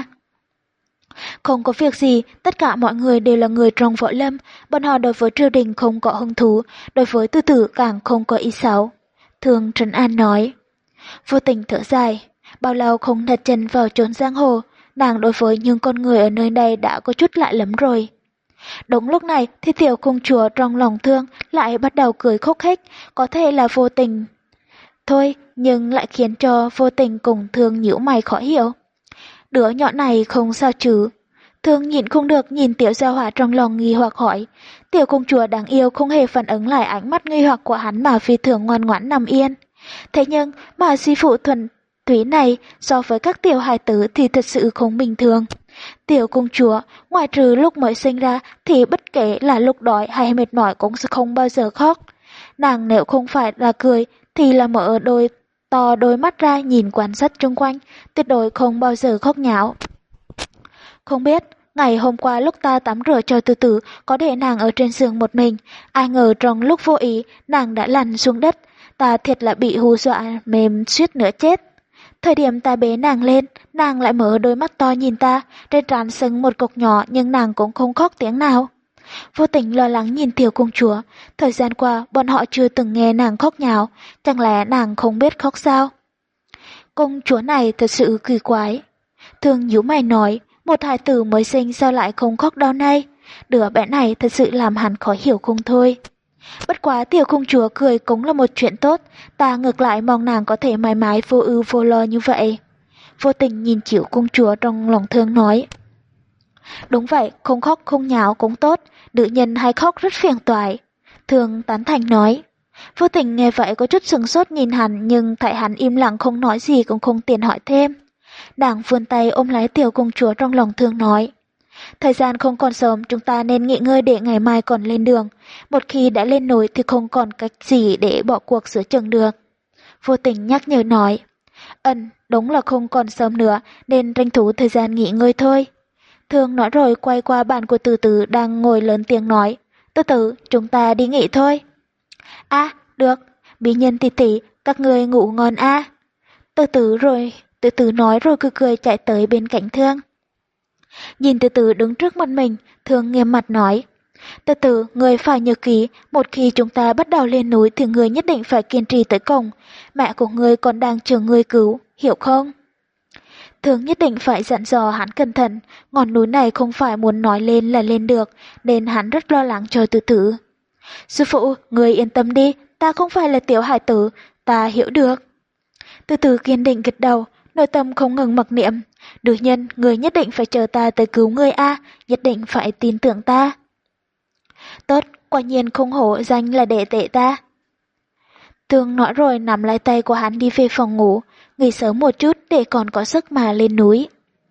Không có việc gì, tất cả mọi người đều là người trong võ lâm, bọn họ đối với triều đình không có hứng thú, đối với Từ Tử càng không có ý xấu. Thường Trấn An nói. Vô Tình thở dài, bao lâu không đặt chân vào chốn giang hồ, nàng đối với những con người ở nơi đây đã có chút lạ lắm rồi. Đúng lúc này thì tiểu công chúa trong lòng Thương lại bắt đầu cười khúc khích, có thể là Vô Tình thôi, nhưng lại khiến cho Vô Tình cùng Thương nhíu mày khó hiểu. Đứa nhỏ này không sao chứ? Thương nhịn không được nhìn tiểu gia hỏa trong lòng nghi hoặc hỏi. Tiểu công chúa đáng yêu không hề phản ứng lại ánh mắt nghi hoặc của hắn mà phi thường ngoan ngoãn nằm yên. Thế nhưng mà sư phụ thuần túy này so với các tiểu hài tử thì thật sự không bình thường. Tiểu công chúa, ngoài trừ lúc mới sinh ra thì bất kể là lúc đói hay mệt mỏi cũng sẽ không bao giờ khóc. Nàng nếu không phải là cười thì là mở đôi to đôi mắt ra nhìn quan sát xung quanh, tuyệt đối không bao giờ khóc nháo. Không biết, ngày hôm qua lúc ta tắm rửa cho Từ Tử có để nàng ở trên giường một mình, ai ngờ trong lúc vô ý nàng đã lăn xuống đất, ta thiệt là bị hù dọa mềm suýt nữa chết. Thời điểm ta bế nàng lên, nàng lại mở đôi mắt to nhìn ta, trên trán sưng một cục nhỏ nhưng nàng cũng không khóc tiếng nào. Vô Tình lo lắng nhìn tiểu công chúa, thời gian qua bọn họ chưa từng nghe nàng khóc nháo, chẳng lẽ nàng không biết khóc sao? Công chúa này thật sự kỳ quái. Thường nhíu mày nói, một hài tử mới sinh sao lại không khóc đau nay? Đứa bé này thật sự làm hắn khó hiểu không thôi. Bất quá tiểu công chúa cười cũng là một chuyện tốt, ta ngược lại mong nàng có thể mãi mãi vô ưu vô lo như vậy. Vô Tình nhìn tiểu công chúa trong lòng Thương nói. Đúng vậy, không khóc không nháo cũng tốt, nữ nhân hay khóc rất phiền toái. Thương tán thành nói. Vô Tình nghe vậy có chút sừng sốt nhìn hắn, nhưng thấy hắn im lặng không nói gì cũng không tiện hỏi thêm. Nàng vươn tay ôm lấy tiểu công chúa trong lòng Thương nói. Thời gian không còn sớm, chúng ta nên nghỉ ngơi để ngày mai còn lên đường. Một khi đã lên núi thì không còn cách gì để bỏ cuộc giữa chừng được. Vô Tình nhắc nhở nói. Ừm, đúng là không còn sớm nữa, nên tranh thủ thời gian nghỉ ngơi thôi. Thương nói rồi quay qua bạn của Từ Từ đang ngồi lớn tiếng nói. Từ Từ, chúng ta đi nghỉ thôi. À, được, bí nhân tỷ tỷ, các người ngủ ngon a. À. Từ Từ rồi, Từ Từ nói rồi cười cười chạy tới bên cạnh Thương. Nhìn Từ Từ đứng trước mặt mình, Thương nghiêm mặt nói. Từ Từ, người phải nhớ kỹ, một khi chúng ta bắt đầu lên núi thì người nhất định phải kiên trì tới cùng. Mẹ của người còn đang chờ người cứu, hiểu không? Thương nhất định phải dặn dò hắn cẩn thận, ngọn núi này không phải muốn nói lên là lên được, nên hắn rất lo lắng cho Từ Từ. Sư phụ, người yên tâm đi, ta không phải là tiểu hải tử, ta hiểu được. Từ Từ kiên định gật đầu, nội tâm không ngừng mặc niệm. Nữ nhân, người nhất định phải chờ ta tới cứu người a, nhất định phải tin tưởng ta. Tốt, quả nhiên không hổ danh là đệ tệ ta. Thương nói rồi nắm lấy tay của hắn đi về phòng ngủ, nghỉ sớm một chút để còn có sức mà lên núi.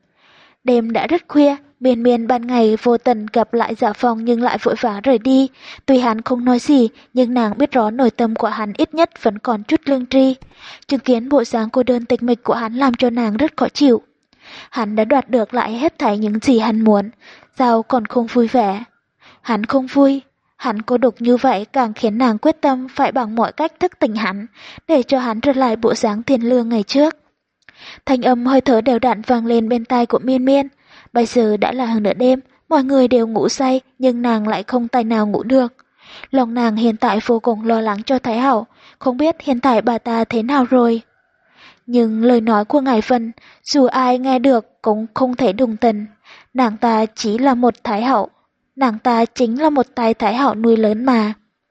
Đêm đã rất khuya, Miên Miên ban ngày vô tình gặp lại Dạ Phong nhưng lại vội vã rời đi. Tuy hắn không nói gì, nhưng nàng biết rõ nội tâm của hắn ít nhất vẫn còn chút lương tri. Chứng kiến bộ dáng cô đơn tịch mịch của hắn làm cho nàng rất khó chịu. Hắn đã đoạt được lại hết thảy những gì hắn muốn, sao còn không vui vẻ. Hắn không vui, hắn cô độc như vậy càng khiến nàng quyết tâm phải bằng mọi cách thức tỉnh hắn, để cho hắn trở lại bộ dáng thiền lương ngày trước. Thanh âm hơi thở đều đặn vang lên bên tai của Miên Miên. Bây giờ đã là hơn nửa đêm, mọi người đều ngủ say nhưng nàng lại không tài nào ngủ được. Lòng nàng hiện tại vô cùng lo lắng cho Thái Hậu, không biết hiện tại bà ta thế nào rồi. Nhưng lời nói của Ngài Vân, dù ai nghe được cũng không thể đồng tình. Nàng ta chỉ là một Thái Hậu, nàng ta chính là một tay Thái Hậu nuôi lớn mà.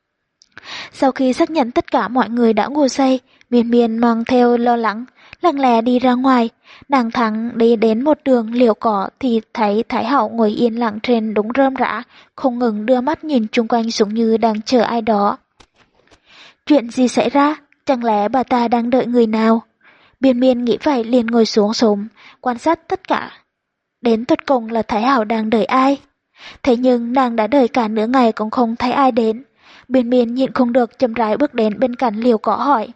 Sau khi xác nhận tất cả mọi người đã ngủ say, Miên Miên mang theo lo lắng, lặng lẽ đi ra ngoài. Nàng thắng đi đến một đường liễu cỏ thì thấy Thái Hậu ngồi yên lặng trên đống rơm rã, không ngừng đưa mắt nhìn chung quanh giống như đang chờ ai đó. Chuyện gì xảy ra? Chẳng lẽ bà ta đang đợi người nào? Miên Miên nghĩ vậy liền ngồi xuống xổm, quan sát tất cả. Đến tột cùng là Thái Hậu đang đợi ai? Thế nhưng nàng đã đợi cả nửa ngày cũng không thấy ai đến. Miên Miên nhịn không được chậm rãi bước đến bên cạnh liều cỏ hỏi.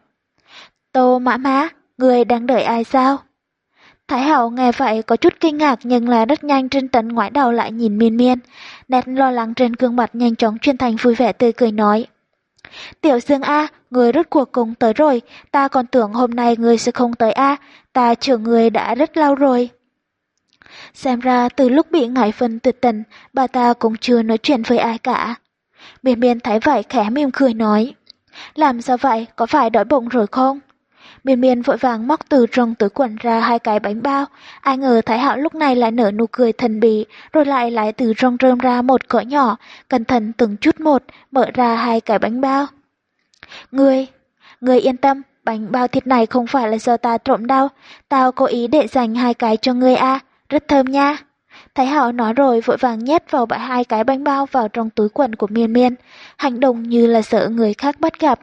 Tô Mã Mã, người đang đợi ai sao? Thái Hậu nghe vậy có chút kinh ngạc nhưng là rất nhanh trên tấn ngoái đầu lại nhìn Miên Miên. Nét lo lắng trên gương mặt nhanh chóng chuyển thành vui vẻ tươi cười nói. Tiểu Dương A, người rốt cuộc cũng tới rồi, ta còn tưởng hôm nay người sẽ không tới A, ta chờ người đã rất lâu rồi. Xem ra từ lúc bị Ngải Vân tuyệt tình, bà ta cũng chưa nói chuyện với ai cả. Miên Miên thấy vậy khẽ mỉm cười nói, làm sao vậy, có phải đói bụng rồi không? Miên Miên vội vàng móc từ trong túi quần ra hai cái bánh bao, ai ngờ Thái Hạo lúc này lại nở nụ cười thần bí, rồi lại lấy từ trong rơm ra một cỡ nhỏ, cẩn thận từng chút một, mở ra hai cái bánh bao. Ngươi, ngươi yên tâm, bánh bao thịt này không phải là do ta trộm đâu, tao cố ý để dành hai cái cho ngươi a, rất thơm nha. Thái Hạo nói rồi vội vàng nhét vào hai cái bánh bao vào trong túi quần của Miên Miên, hành động như là sợ người khác bắt gặp.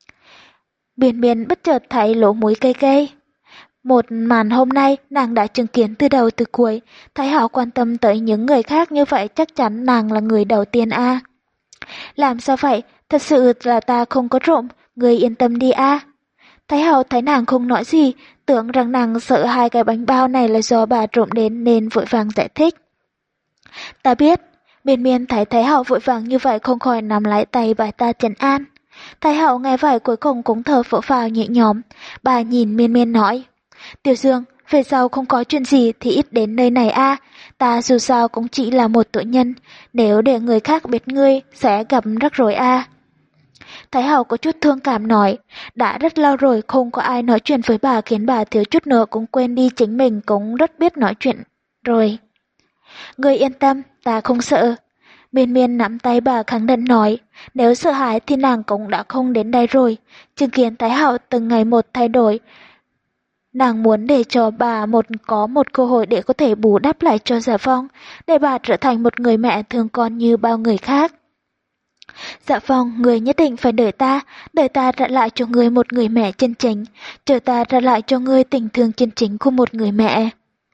Miên Miên bất chợt thấy lỗ mũi cay cay. Một màn hôm nay nàng đã chứng kiến từ đầu từ cuối, Thái Hạo quan tâm tới những người khác như vậy chắc chắn nàng là người đầu tiên a. Làm sao vậy, thật sự là ta không có trộm, người yên tâm đi a. Thái Hạo thấy nàng không nói gì, tưởng rằng nàng sợ hai cái bánh bao này là do bà trộm đến nên vội vàng giải thích. Ta biết, Miên Miên thấy Thái Hạo vội vàng như vậy không khỏi nắm lấy tay bà ta trấn an. Thái Hạo nghe vậy cuối cùng cũng thở phào phào nhẹ nhõm, bà nhìn Miên Miên nói, Tiểu Dương, về sau không có chuyện gì thì ít đến nơi này a, ta dù sao cũng chỉ là một tội nhân, nếu để người khác biết ngươi sẽ gặp rắc rối a. Thái Hạo có chút thương cảm nói, đã rất lâu rồi không có ai nói chuyện với bà khiến bà thiếu chút nữa cũng quên đi chính mình cũng rất biết nói chuyện rồi. Ngươi yên tâm, ta không sợ. Miên Miên nắm tay bà khẳng định nói, nếu sợ hãi thì nàng cũng đã không đến đây rồi, chứng kiến Thái Hạo từng ngày một thay đổi. Nàng muốn để cho bà một có một cơ hội để có thể bù đắp lại cho Dạ Phong, để bà trở thành một người mẹ thương con như bao người khác. Dạ Phong, người nhất định phải đợi ta, đợi ta trả lại cho người một người mẹ chân chính, chờ ta trả lại cho người tình thương chân chính của một người mẹ.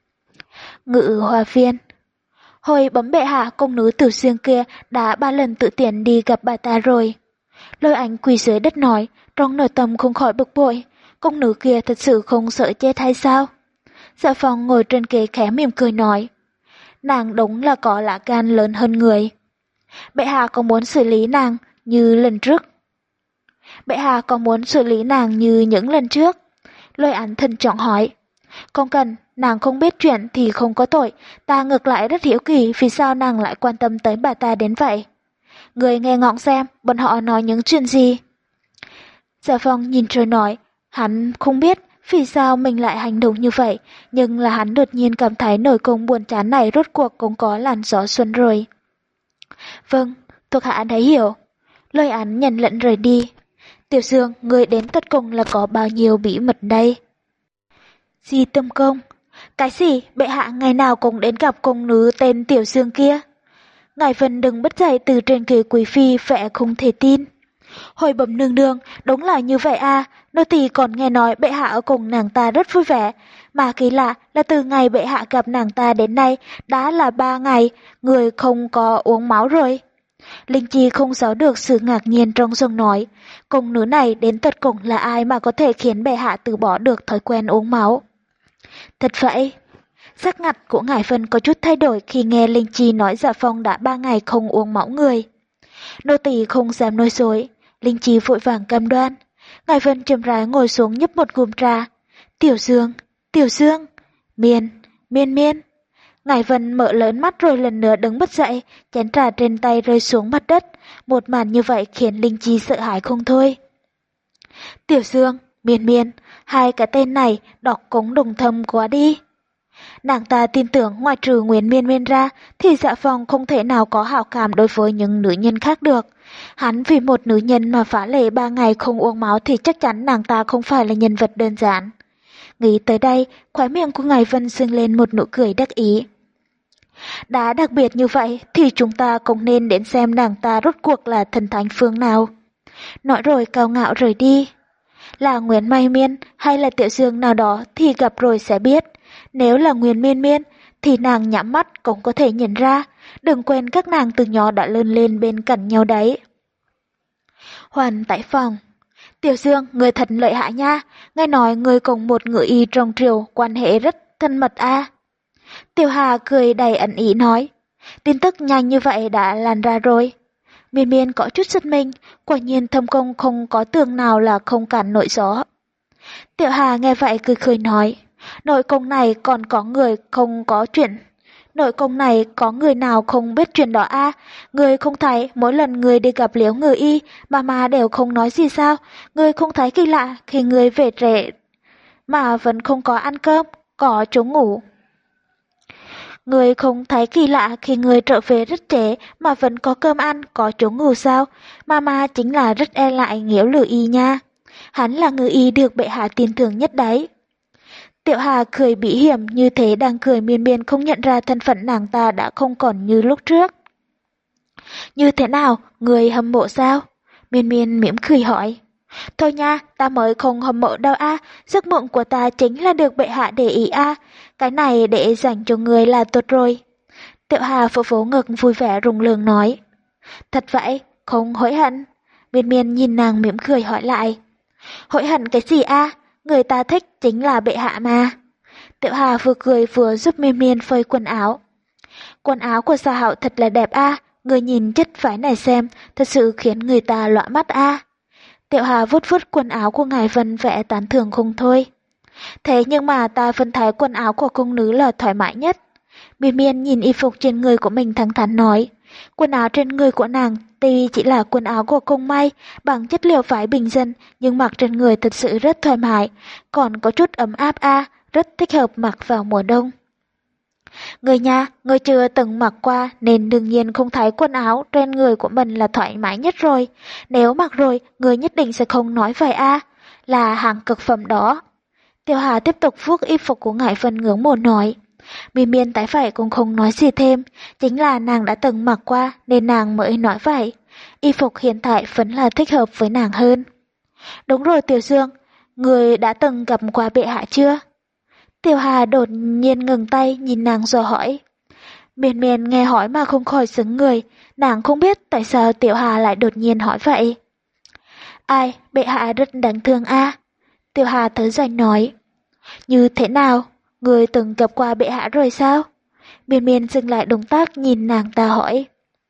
Ngự Hoa Viên. Hồi bấm bệ hạ công nữ Tiểu Dương kia đã ba lần tự tiện đi gặp bà ta rồi. Lôi Ánh quỳ dưới đất nói, trong nội tâm không khỏi bực bội, công nữ kia thật sự không sợ chết hay sao? Dạ Phong ngồi trên ghế khẽ mỉm cười nói, nàng đúng là có lá gan lớn hơn người. Bệ hạ có muốn xử lý nàng như lần trước? Bệ hạ có muốn xử lý nàng như những lần trước? Lôi Ánh thận trọng hỏi. Không cần, nàng không biết chuyện thì không có tội, ta ngược lại rất hiểu kỳ vì sao nàng lại quan tâm tới bà ta đến vậy. Người nghe ngóng xem, bọn họ nói những chuyện gì? Dạ Phong nhìn trời nói, hắn không biết vì sao mình lại hành động như vậy, nhưng là hắn đột nhiên cảm thấy nỗi cùng buồn chán này rốt cuộc cũng có làn gió xuân rồi. Vâng, thuộc hạ đã hiểu. Lôi Ánh nhận lệnh rời đi. Tiểu Dương, người đến tất cùng là có bao nhiêu bí mật đây? Di Tâm Công. Cái gì, bệ hạ ngày nào cũng đến gặp công nữ tên Tiểu Dương kia? Ngài Vân đừng bất dậy từ trên ghế quý phi vẻ không thể tin. Hồi bẩm nương nương, đúng là như vậy à, nô tỳ còn nghe nói bệ hạ ở cùng nàng ta rất vui vẻ. Mà kỳ lạ là từ ngày bệ hạ gặp nàng ta đến nay, đã là ba ngày, người không có uống máu rồi. Linh Chi không giấu được sự ngạc nhiên trong giọng nói, công nữ này đến tận cùng là ai mà có thể khiến bệ hạ từ bỏ được thói quen uống máu. Thật vậy. Sắc mặt của Ngải Vân có chút thay đổi khi nghe Linh Chi nói Dạ Phong đã ba ngày không uống máu người. Nô tỳ không dám nói dối, Linh Chi vội vàng cam đoan. Ngải Vân chậm rãi ngồi xuống nhấp một ngụm trà. Tiểu Dương, Tiểu Dương, Miên, Miên Miên. Ngải Vân mở lớn mắt rồi lần nữa đứng bật dậy, chén trà trên tay rơi xuống mặt đất. Một màn như vậy khiến Linh Chi sợ hãi không thôi. Tiểu Dương, Miên Miên, hai cái tên này đọc cũng đồng thâm quá đi. Nàng ta tin tưởng ngoài trừ Nguyễn Miên Miên ra thì Dạ Phong không thể nào có hảo cảm đối với những nữ nhân khác được. Hắn vì một nữ nhân mà phá lệ ba ngày không uống máu thì chắc chắn nàng ta không phải là nhân vật đơn giản. Nghĩ tới đây, khóe miệng của Ngải Vân sưng lên một nụ cười đắc ý. Đã đặc biệt như vậy thì chúng ta cũng nên đến xem nàng ta rốt cuộc là thần thánh phương nào. Nói rồi cao ngạo rời đi. Là Nguyễn Mai Miên hay là Tiểu Dương nào đó thì gặp rồi sẽ biết. Nếu là Nguyễn Miên Miên thì nàng nhắm mắt cũng có thể nhận ra. Đừng quên các nàng từ nhỏ đã lớn lên bên cạnh nhau đấy. Hoàn tại phòng. Tiểu Dương, người thật lợi hại nha. Nghe nói người cùng một ngự y trong triều quan hệ rất thân mật a. À. Tiểu Hà cười đầy ẩn ý nói. Tin tức nhanh như vậy đã lan ra rồi. Miên Miên có chút giật mình, quả nhiên thâm cung không có tường nào là không cản nổi gió. Tiểu Hà nghe vậy cười cười nói, nội cung này còn có người không có chuyện. Nội cung này có người nào không biết chuyện đó a? À? Người không thấy mỗi lần người đi gặp Liễu Ngự Y, mama đều không nói gì sao? Người không thấy kỳ lạ khi người về trễ mà vẫn không có ăn cơm, có chỗ ngủ. Người không thấy kỳ lạ khi người trở về rất trễ mà vẫn có cơm ăn, có chỗ ngủ sao? Mama chính là rất e lại Liễu Ngự Y nha. Hắn là Ngự Y được bệ hạ tin tưởng nhất đấy. Tiểu Hà cười bí hiểm như thế đang cười Miên Miên không nhận ra thân phận nàng ta đã không còn như lúc trước. Như thế nào, người hâm mộ sao? Miên Miên mỉm cười hỏi. Thôi nha, ta mới không hâm mộ đâu a, giấc mộng của ta chính là được bệ hạ để ý a, cái này để dành cho người là tốt rồi. Tiểu Hà vỗ vỗ ngực vui vẻ rùng rợn nói. Thật vậy, không hối hận? Miên Miên nhìn nàng mỉm cười hỏi lại. Hối hận cái gì a? Người ta thích chính là bệ hạ mà. Tiểu Hà vừa cười vừa giúp Miên Miên phơi quần áo. Quần áo của Gia Hạo thật là đẹp a, người nhìn chất vải này xem, thật sự khiến người ta lóa mắt a. Tiểu Hà vuốt vuốt quần áo của Ngải Vân vẽ tán thưởng không thôi. Thế nhưng mà ta vẫn thấy quần áo của cung nữ là thoải mái nhất. Miên Miên nhìn y phục trên người của mình thẳng thắn nói. Quần áo trên người của nàng tuy chỉ là quần áo của cung may bằng chất liệu vải bình dân nhưng mặc trên người thật sự rất thoải mái, còn có chút ấm áp a, rất thích hợp mặc vào mùa đông. Người nhà, người chưa từng mặc qua nên đương nhiên không thấy quần áo trên người của mình là thoải mái nhất rồi. Nếu mặc rồi, người nhất định sẽ không nói vậy a, là hàng cực phẩm đó. Tiểu Hà tiếp tục vuốt y phục của Ngải Vân ngưỡng mộ nói. Miên Miên tái vậy cũng không nói gì thêm, chính là nàng đã từng mặc qua nên nàng mới nói vậy. Y phục hiện tại vẫn là thích hợp với nàng hơn. Đúng rồi Tiểu Dương, người đã từng gặp qua bệ hạ chưa? Tiểu Hà đột nhiên ngừng tay nhìn nàng dò hỏi. Miên Miên nghe hỏi mà không khỏi sững người, nàng không biết tại sao Tiểu Hà lại đột nhiên hỏi vậy. Ai, bệ hạ rất đáng thương a. Tiểu Hà thở dài nói. Như thế nào? Người từng gặp qua bệ hạ rồi sao? Miên Miên dừng lại động tác nhìn nàng ta hỏi.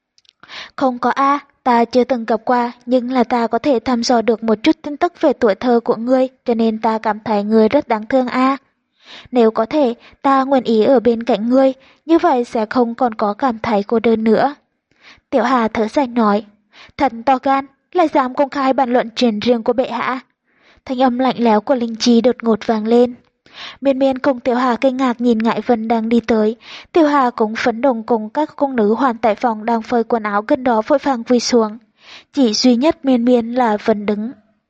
Không có a, ta chưa từng gặp qua, nhưng là ta có thể thăm dò được một chút tin tức về tuổi thơ của ngươi, cho nên ta cảm thấy ngươi rất đáng thương a. Nếu có thể, ta nguyện ý ở bên cạnh ngươi, như vậy sẽ không còn có cảm thấy cô đơn nữa. Tiểu Hà thở dài nói. Thật to gan, lại dám công khai bàn luận chuyện riêng của bệ hạ. Thanh âm lạnh lẽo của Linh Chi đột ngột vang lên. Miên Miên cùng Tiểu Hà kinh ngạc nhìn Ngải Vân đang đi tới. Tiểu Hà cũng phấn đồng cùng các cung nữ hoàn tại phòng đang phơi quần áo gần đó vội vàng quỳ xuống. Chỉ duy nhất Miên Miên là vẫn đứng.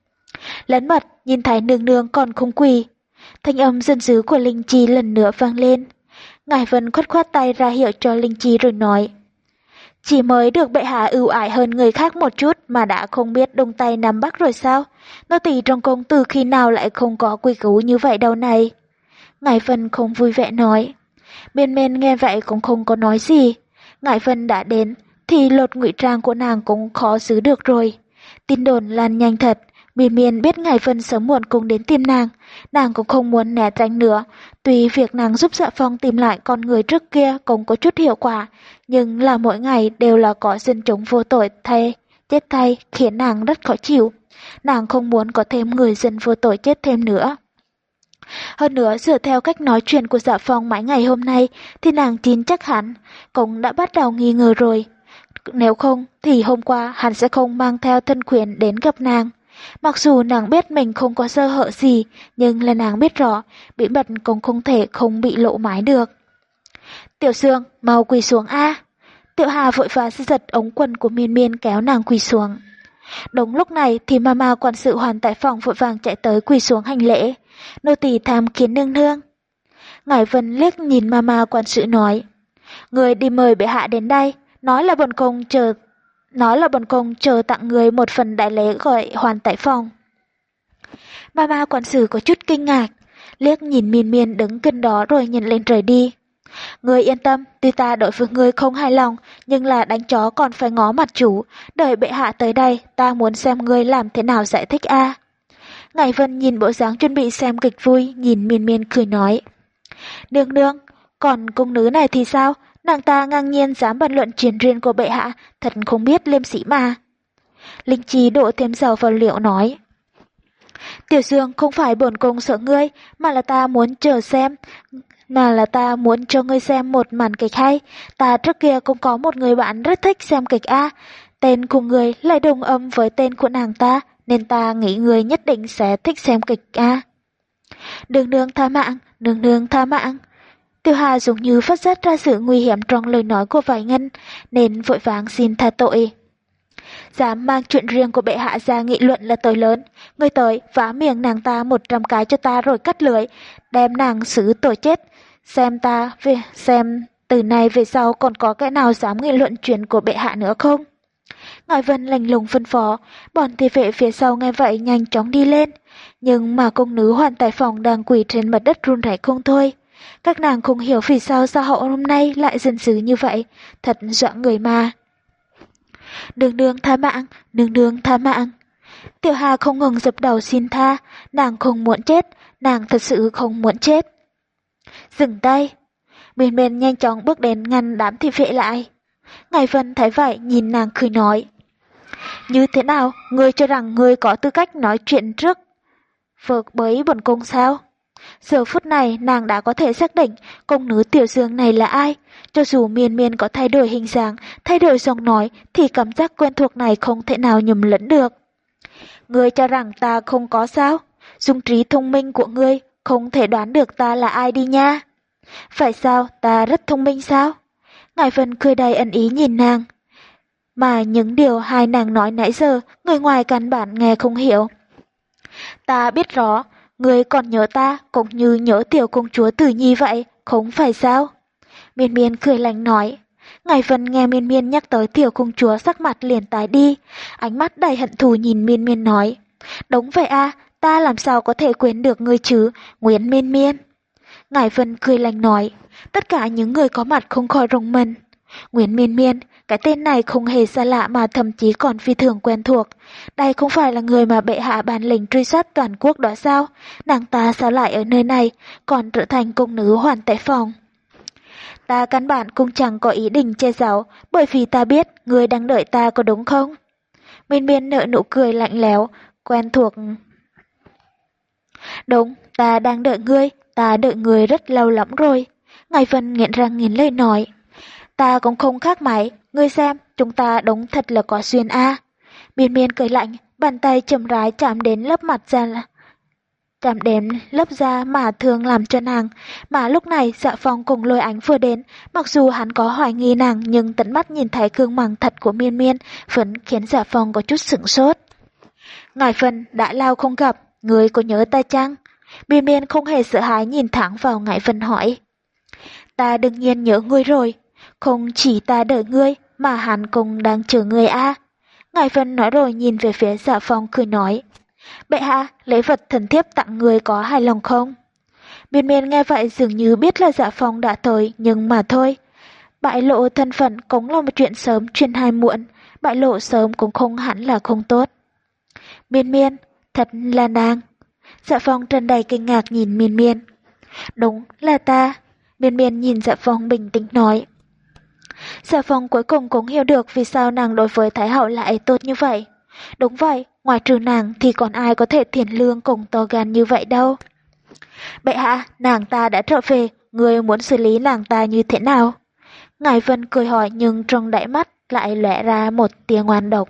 Lấn mật nhìn thấy nương nương còn không quỳ. Thanh âm dân dữ của Linh Chi lần nữa vang lên. Ngải Vân khoát khoát tay ra hiệu cho Linh Chi rồi nói. Chỉ mới được bệ hạ ưu ái hơn người khác một chút mà đã không biết đông tay nắm bắc rồi sao? Nô tỳ trong cung từ khi nào lại không có quy củ như vậy đâu này? Ngải Vân không vui vẻ nói. Miên Miên nghe vậy cũng không có nói gì. Ngải Vân đã đến thì lột ngụy trang của nàng cũng khó giữ được rồi. Tin đồn lan nhanh thật. Miên Miên biết Ngải Vân sớm muộn cũng đến tìm nàng, nàng cũng không muốn né tránh nữa. Tuy việc nàng giúp Dạ Phong tìm lại con người trước kia cũng có chút hiệu quả, nhưng là mỗi ngày đều là có dân chúng vô tội thay, chết thay khiến nàng rất khó chịu. Nàng không muốn có thêm người dân vô tội chết thêm nữa. Hơn nữa dựa theo cách nói chuyện của Dạ Phong mấy ngày hôm nay thì nàng tin chắc hắn cũng đã bắt đầu nghi ngờ rồi. Nếu không thì hôm qua hắn sẽ không mang theo thân khuyển đến gặp nàng. Mặc dù nàng biết mình không có sơ hở gì, nhưng là nàng biết rõ, bí mật cũng không thể không bị lộ mái được. Tiểu Dương, mau quỳ xuống a. Tiểu Hà vội vã giật ống quần của Miên Miên kéo nàng quỳ xuống. Đúng lúc này thì mama quản sự Hoàn tại phòng vội vàng chạy tới quỳ xuống hành lễ. Nô tỳ tham kiến nương nương. Ngải Vân liếc nhìn mama quản sự nói. Người đi mời bệ hạ đến đây, nói là bổn cung chờ Nói là bổn cung chờ tặng người một phần đại lễ gọi Hoàn tại phòng. Mama quản sự có chút kinh ngạc, liếc nhìn Miên Miên đứng gần đó rồi nhìn lên trời đi. Người yên tâm, tuy ta đối với người không hài lòng, nhưng là đánh chó còn phải ngó mặt chủ, đợi bệ hạ tới đây, ta muốn xem người làm thế nào giải thích a. Ngải Vân nhìn bộ dáng chuẩn bị xem kịch vui, nhìn Miên Miên cười nói. Nương nương, còn cung nữ này thì sao? Nàng ta ngang nhiên dám bàn luận chuyện riêng của bệ hạ, thật không biết liêm sỉ mà. Linh Chi đổ thêm dầu vào liệu nói. Tiểu Dương, không phải bổn cung sợ ngươi, mà là ta muốn chờ xem, mà là ta muốn cho ngươi xem một màn kịch hay. Ta trước kia cũng có một người bạn rất thích xem kịch A, tên của người lại đồng âm với tên của nàng ta, nên ta nghĩ người nhất định sẽ thích xem kịch A. Nương nương tha mạng, nương nương tha mạng. Tiêu Hà giống như phát giác ra sự nguy hiểm trong lời nói của Vải Ngân, nên vội vàng xin tha tội. Dám mang chuyện riêng của bệ hạ ra nghị luận là tội lớn, người tới vá miệng nàng ta một trăm cái cho ta rồi cắt lưỡi, đem nàng xử tội chết. Xem ta về xem từ nay về sau còn có cái nào dám nghị luận chuyện của bệ hạ nữa không? Ngải Vân lạnh lùng phân phó, bọn thị vệ phía sau nghe vậy nhanh chóng đi lên, nhưng mà công nữ Hoàn Tài Phòng đang quỳ trên mặt đất run rẩy không thôi. Các nàng không hiểu vì sao gia hậu hôm nay lại dân dữ như vậy, thật dọa người mà. Nương nương tha mạng, nương nương tha mạng. Tiểu Hà không ngừng dập đầu xin tha, nàng không muốn chết, nàng thật sự không muốn chết. Dừng tay. Miên Miên nhanh chóng bước đến ngăn đám thị vệ lại. Ngải Vân thấy vậy nhìn nàng cười nói. Như thế nào, ngươi cho rằng ngươi có tư cách nói chuyện trước vượt với bổn cung sao? Giờ phút này nàng đã có thể xác định công nữ Tiểu Dương này là ai. Cho dù Miên Miên có thay đổi hình dáng, thay đổi giọng nói, thì cảm giác quen thuộc này không thể nào nhầm lẫn được. Ngươi cho rằng ta không có sao? Dùng trí thông minh của ngươi không thể đoán được ta là ai đi nha. Phải sao, ta rất thông minh sao? Ngải Vân cười đầy ẩn ý nhìn nàng. Mà những điều hai nàng nói nãy giờ, người ngoài căn bản nghe không hiểu. Ta biết rõ, ngươi còn nhớ ta cũng như nhớ tiểu công chúa Tử Nhi vậy, không phải sao? Miên Miên cười lạnh nói. Ngải Vân nghe Miên Miên nhắc tới tiểu công chúa sắc mặt liền tái đi, ánh mắt đầy hận thù nhìn Miên Miên nói. Đúng vậy a, ta làm sao có thể quên được ngươi chứ, Nguyễn Miên Miên. Ngải Vân cười lạnh nói, tất cả những người có mặt không khỏi rùng mình. Nguyễn Miên Miên, cái tên này không hề xa lạ mà thậm chí còn phi thường quen thuộc. Đây không phải là người mà bệ hạ ban lệnh truy sát toàn quốc đó sao? Nàng ta sao lại ở nơi này, còn trở thành công nữ Hoàn Tài Phòng? Ta căn bản cũng chẳng có ý định che giấu, bởi vì ta biết người đang đợi ta có đúng không? Miên Miên nở nụ cười lạnh lẽo, quen thuộc. Đúng, ta đang đợi ngươi, ta đợi ngươi rất lâu lắm rồi. Ngải Vân nghiến răng nghiến lợi nói. Ta cũng không khác mày, ngươi xem, chúng ta đúng thật là có duyên a. Miên Miên cười lạnh, bàn tay chậm rãi chạm đến lớp mặt da, chạm đến lớp da mà thường làm cho nàng. Mà lúc này Dạ Phong cùng Lôi Ánh vừa đến, mặc dù hắn có hoài nghi nàng nhưng tận mắt nhìn thấy gương mặt thật của Miên Miên vẫn khiến Dạ Phong có chút sửng sốt. Ngải Vân đã lâu không gặp, ngươi có nhớ ta chăng? Miên Miên không hề sợ hãi nhìn thẳng vào Ngải Vân hỏi. Ta đương nhiên nhớ ngươi rồi. Không chỉ ta đợi ngươi, mà hắn cũng đang chờ ngươi a. À. Ngải Vân nói rồi nhìn về phía Dạ Phong cười nói. Bệ hạ, lễ vật thần thiếp tặng ngươi có hài lòng không? Miên Miên nghe vậy dường như biết là Dạ Phong đã tới, nhưng mà thôi. Bại lộ thân phận cũng là một chuyện sớm chuyện hay muộn, bại lộ sớm cũng không hẳn là không tốt. Miên Miên, thật là nàng. Dạ Phong tràn đầy kinh ngạc nhìn Miên Miên. Đúng là ta. Miên Miên nhìn Dạ Phong bình tĩnh nói. Dạ Phong cuối cùng cũng hiểu được vì sao nàng đối với Thái Hậu lại tốt như vậy. Đúng vậy, ngoài trừ nàng thì còn ai có thể thiện lương cùng to gan như vậy đâu. Bệ hạ, nàng ta đã trở về, người muốn xử lý nàng ta như thế nào? Ngải Vân cười hỏi nhưng trong đáy mắt lại lóe ra một tia ngoan độc.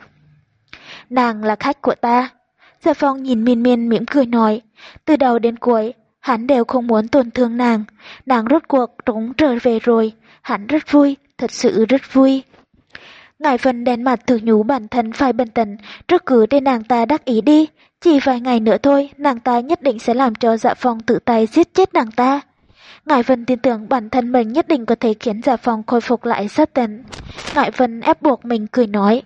Nàng là khách của ta. Dạ Phong nhìn Miên Miên mỉm cười nói, từ đầu đến cuối, hắn đều không muốn tổn thương nàng. Nàng rốt cuộc cũng trở về rồi, hắn rất vui, thật sự rất vui. Ngải Vân đen mặt tự nhủ bản thân phải bình tĩnh, trước cứ để nàng ta đắc ý đi. Chỉ vài ngày nữa thôi, nàng ta nhất định sẽ làm cho Dạ Phong tự tay giết chết nàng ta. Ngải Vân tin tưởng bản thân mình nhất định có thể khiến Dạ Phong khôi phục lại sát tính. Ngải Vân ép buộc mình cười nói.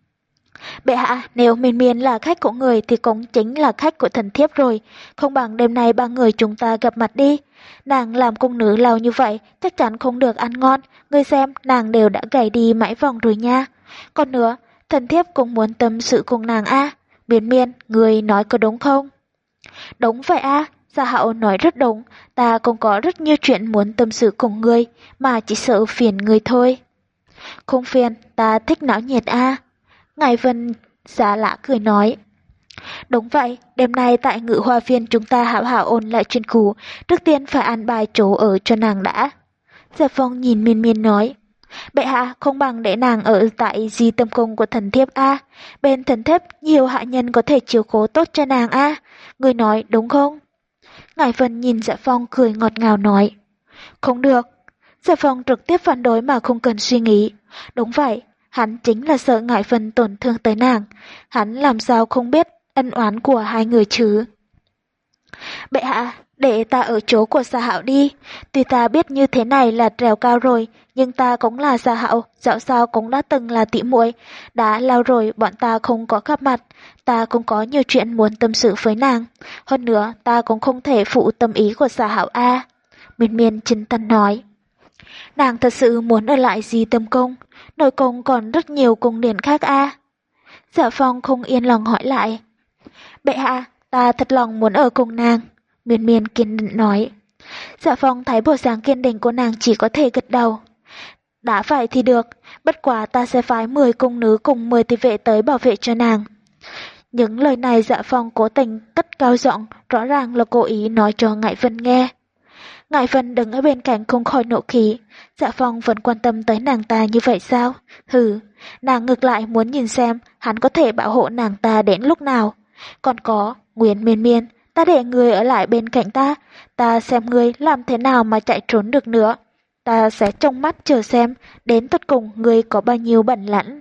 Bệ hạ, nếu Miên Miên là khách của người thì cũng chính là khách của thần thiếp rồi, không bằng đêm nay ba người chúng ta gặp mặt đi. Nàng làm cung nữ lâu như vậy, chắc chắn không được ăn ngon, ngươi xem nàng đều đã gầy đi mãi vòng rồi nha. Còn nữa, thần thiếp cũng muốn tâm sự cùng nàng a. Miên Miên, người nói có đúng không? Đúng vậy a. Gia Hạo nói rất đúng, ta cũng có rất nhiều chuyện muốn tâm sự cùng ngươi, mà chỉ sợ phiền ngươi thôi. Không phiền, ta thích náo nhiệt a. Ngài Vân giá lạ cười nói. Đúng vậy, đêm nay tại ngự hoa viên chúng ta hảo hảo ôn lại chuyện cũ, trước tiên phải ăn bài chỗ ở cho nàng đã. Dạ Phong nhìn Miên Miên nói. Bệ hạ không bằng để nàng ở tại di tâm cung của thần thiếp a. Bên thần thiếp nhiều hạ nhân có thể chiếu cố tốt cho nàng a. Người nói đúng không? Ngài Vân nhìn Dạ Phong cười ngọt ngào nói. Không được. Dạ Phong trực tiếp phản đối mà không cần suy nghĩ. Đúng vậy, hắn chính là sợ Ngài Vân tổn thương tới nàng. Hắn làm sao không biết ân oán của hai người chứ? Bệ hạ, để ta ở chỗ của Gia Hạo đi. Tuy ta biết như thế này là trèo cao rồi, nhưng ta cũng là Gia Hạo, dạo sao cũng đã từng là tỷ muội. Đã lâu rồi bọn ta không có gặp mặt, ta cũng có nhiều chuyện muốn tâm sự với nàng. Hơn nữa, ta cũng không thể phụ tâm ý của Gia Hạo a. Miên Miên chân tân nói. Nàng thật sự muốn ở lại Di Tâm Cung, nội cung còn rất nhiều cung điện khác a. Dạ Phong không yên lòng hỏi lại. Bệ hạ, ta thật lòng muốn ở cùng nàng. Miên Miên kiên định nói. Dạ Phong thấy bộ dáng kiên định của nàng chỉ có thể gật đầu. Đã vậy thì được, bất quá ta sẽ phái mười cung nữ cùng mười thị vệ tới bảo vệ cho nàng. Những lời này Dạ Phong cố tình cất cao giọng, rõ ràng là cố ý nói cho Ngải Vân nghe. Ngải Vân đứng ở bên cạnh không khỏi nộ khí. Dạ Phong vẫn quan tâm tới nàng ta như vậy sao? Hừ, nàng ngược lại muốn nhìn xem hắn có thể bảo hộ nàng ta đến lúc nào. Còn có, Nguyễn Miên Miên, ta để người ở lại bên cạnh ta, ta xem ngươi làm thế nào mà chạy trốn được nữa. Ta sẽ trông mắt chờ xem, đến tất cùng ngươi có bao nhiêu bản lãnh.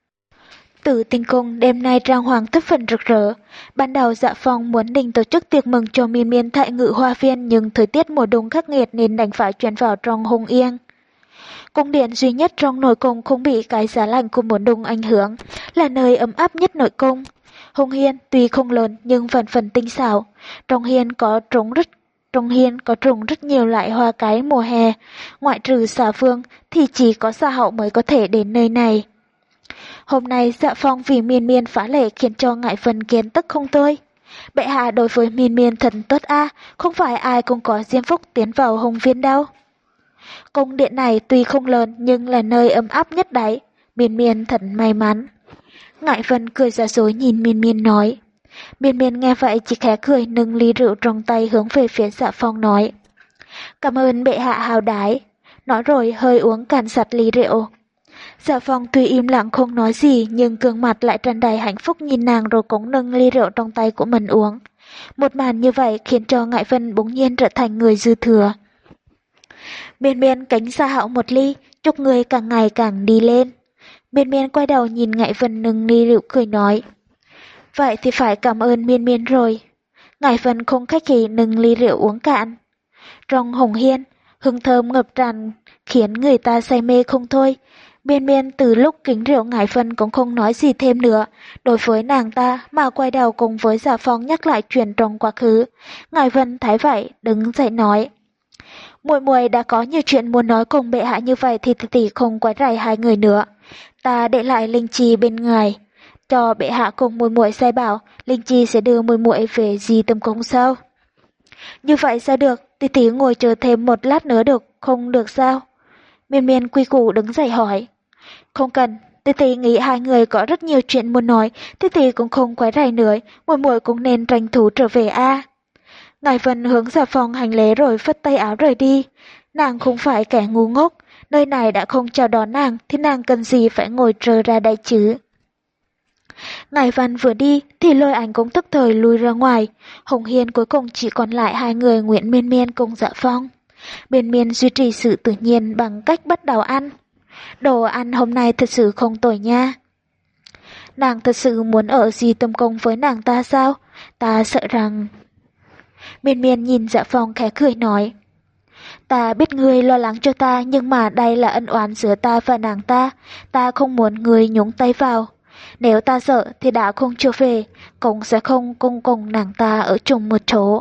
Tử Tinh Cung đêm nay trang hoàng thất phần rực rỡ. Ban đầu Dạ Phong muốn định tổ chức tiệc mừng cho Miên Miên tại ngự hoa viên, nhưng thời tiết mùa đông khắc nghiệt nên đành phải chuyển vào trong Hùng Yên. Cung điện duy nhất trong nội cung không bị cái giá lạnh của mùa đông ảnh hưởng, là nơi ấm áp nhất nội cung. Hùng Hiên tuy không lớn nhưng vẫn phần tinh xảo. Trong hiên có trống rất trong hiên có trồng rất nhiều loại hoa cái mùa hè. Ngoại trừ Xà Phương thì chỉ có Gia Hạo mới có thể đến nơi này. Hôm nay Dạ Phong vì Miên Miên phá lệ khiến cho Ngải Vân kiến tức không thôi. Bệ hạ đối với Miên Miên thật tốt a, không phải ai cũng có diêm phúc tiến vào Hùng Viên đâu. Cung điện này tuy không lớn nhưng là nơi ấm áp nhất đấy. Miên Miên thật may mắn. Ngải Vân cười giả dối nhìn Miên Miên nói. Miên Miên nghe vậy chỉ khẽ cười nâng ly rượu trong tay hướng về phía Dạ Phong nói. Cảm ơn bệ hạ hào đái. Nói rồi hơi uống cạn sạch ly rượu. Dạ Phong tuy im lặng không nói gì nhưng gương mặt lại tràn đầy hạnh phúc nhìn nàng rồi cũng nâng ly rượu trong tay của mình uống. Một màn như vậy khiến cho Ngải Vân bỗng nhiên trở thành người dư thừa. Miên Miên cánh Gia Hạo một ly, chúc người càng ngày càng đi lên. Miên Miên quay đầu nhìn Ngải Vân nâng ly rượu cười nói. Vậy thì phải cảm ơn Miên Miên rồi. Ngải Vân không khách khí nâng ly rượu uống cạn. Trong Hùng Hiên, hương thơm ngập tràn khiến người ta say mê không thôi. Miên Miên từ lúc kính rượu Ngải Vân cũng không nói gì thêm nữa. Đối với nàng ta mà quay đầu cùng với Dạ Phong nhắc lại chuyện trong quá khứ. Ngải Vân thấy vậy đứng dậy nói. Muội muội đã có nhiều chuyện muốn nói cùng bệ hạ như vậy thì tỷ tỷ không quấy rầy hai người nữa. Ta để lại linh chi bên ngoài, cho bệ hạ cùng muội muội sai bảo, linh chi sẽ đưa muội muội về Di Tâm Cung sao? Như vậy sao được, tỷ tỷ ngồi chờ thêm một lát nữa được, không được sao? Miên Miên quy củ đứng dậy hỏi. Không cần, tỷ tỷ nghĩ hai người có rất nhiều chuyện muốn nói, tỷ tỷ cũng không quấy rầy nữa, muội muội cũng nên tranh thủ trở về a. Ngải Vân hướng Dạ Phong hành lễ rồi phất tay áo rời đi. Nàng không phải kẻ ngu ngốc, nơi này đã không chào đón nàng thì nàng cần gì phải ngồi chờ ra đây chứ. Ngải Vân vừa đi thì Lôi Ảnh cũng tức thời lui ra ngoài. Hùng Hiên cuối cùng chỉ còn lại hai người Nguyễn Miên Miên cùng Dạ Phong. Miên Miên duy trì sự tự nhiên bằng cách bắt đầu ăn. Đồ ăn hôm nay thật sự không tồi nha. Nàng thật sự muốn ở Di Tâm Cung với nàng ta sao? Ta sợ rằng... Miên Miên nhìn Dạ Phong khẽ cười nói. Ta biết ngươi lo lắng cho ta nhưng mà đây là ân oán giữa ta và nàng ta. Ta không muốn ngươi nhúng tay vào. Nếu ta sợ thì đã không trở về, cũng sẽ không cùng cùng nàng ta ở chung một chỗ.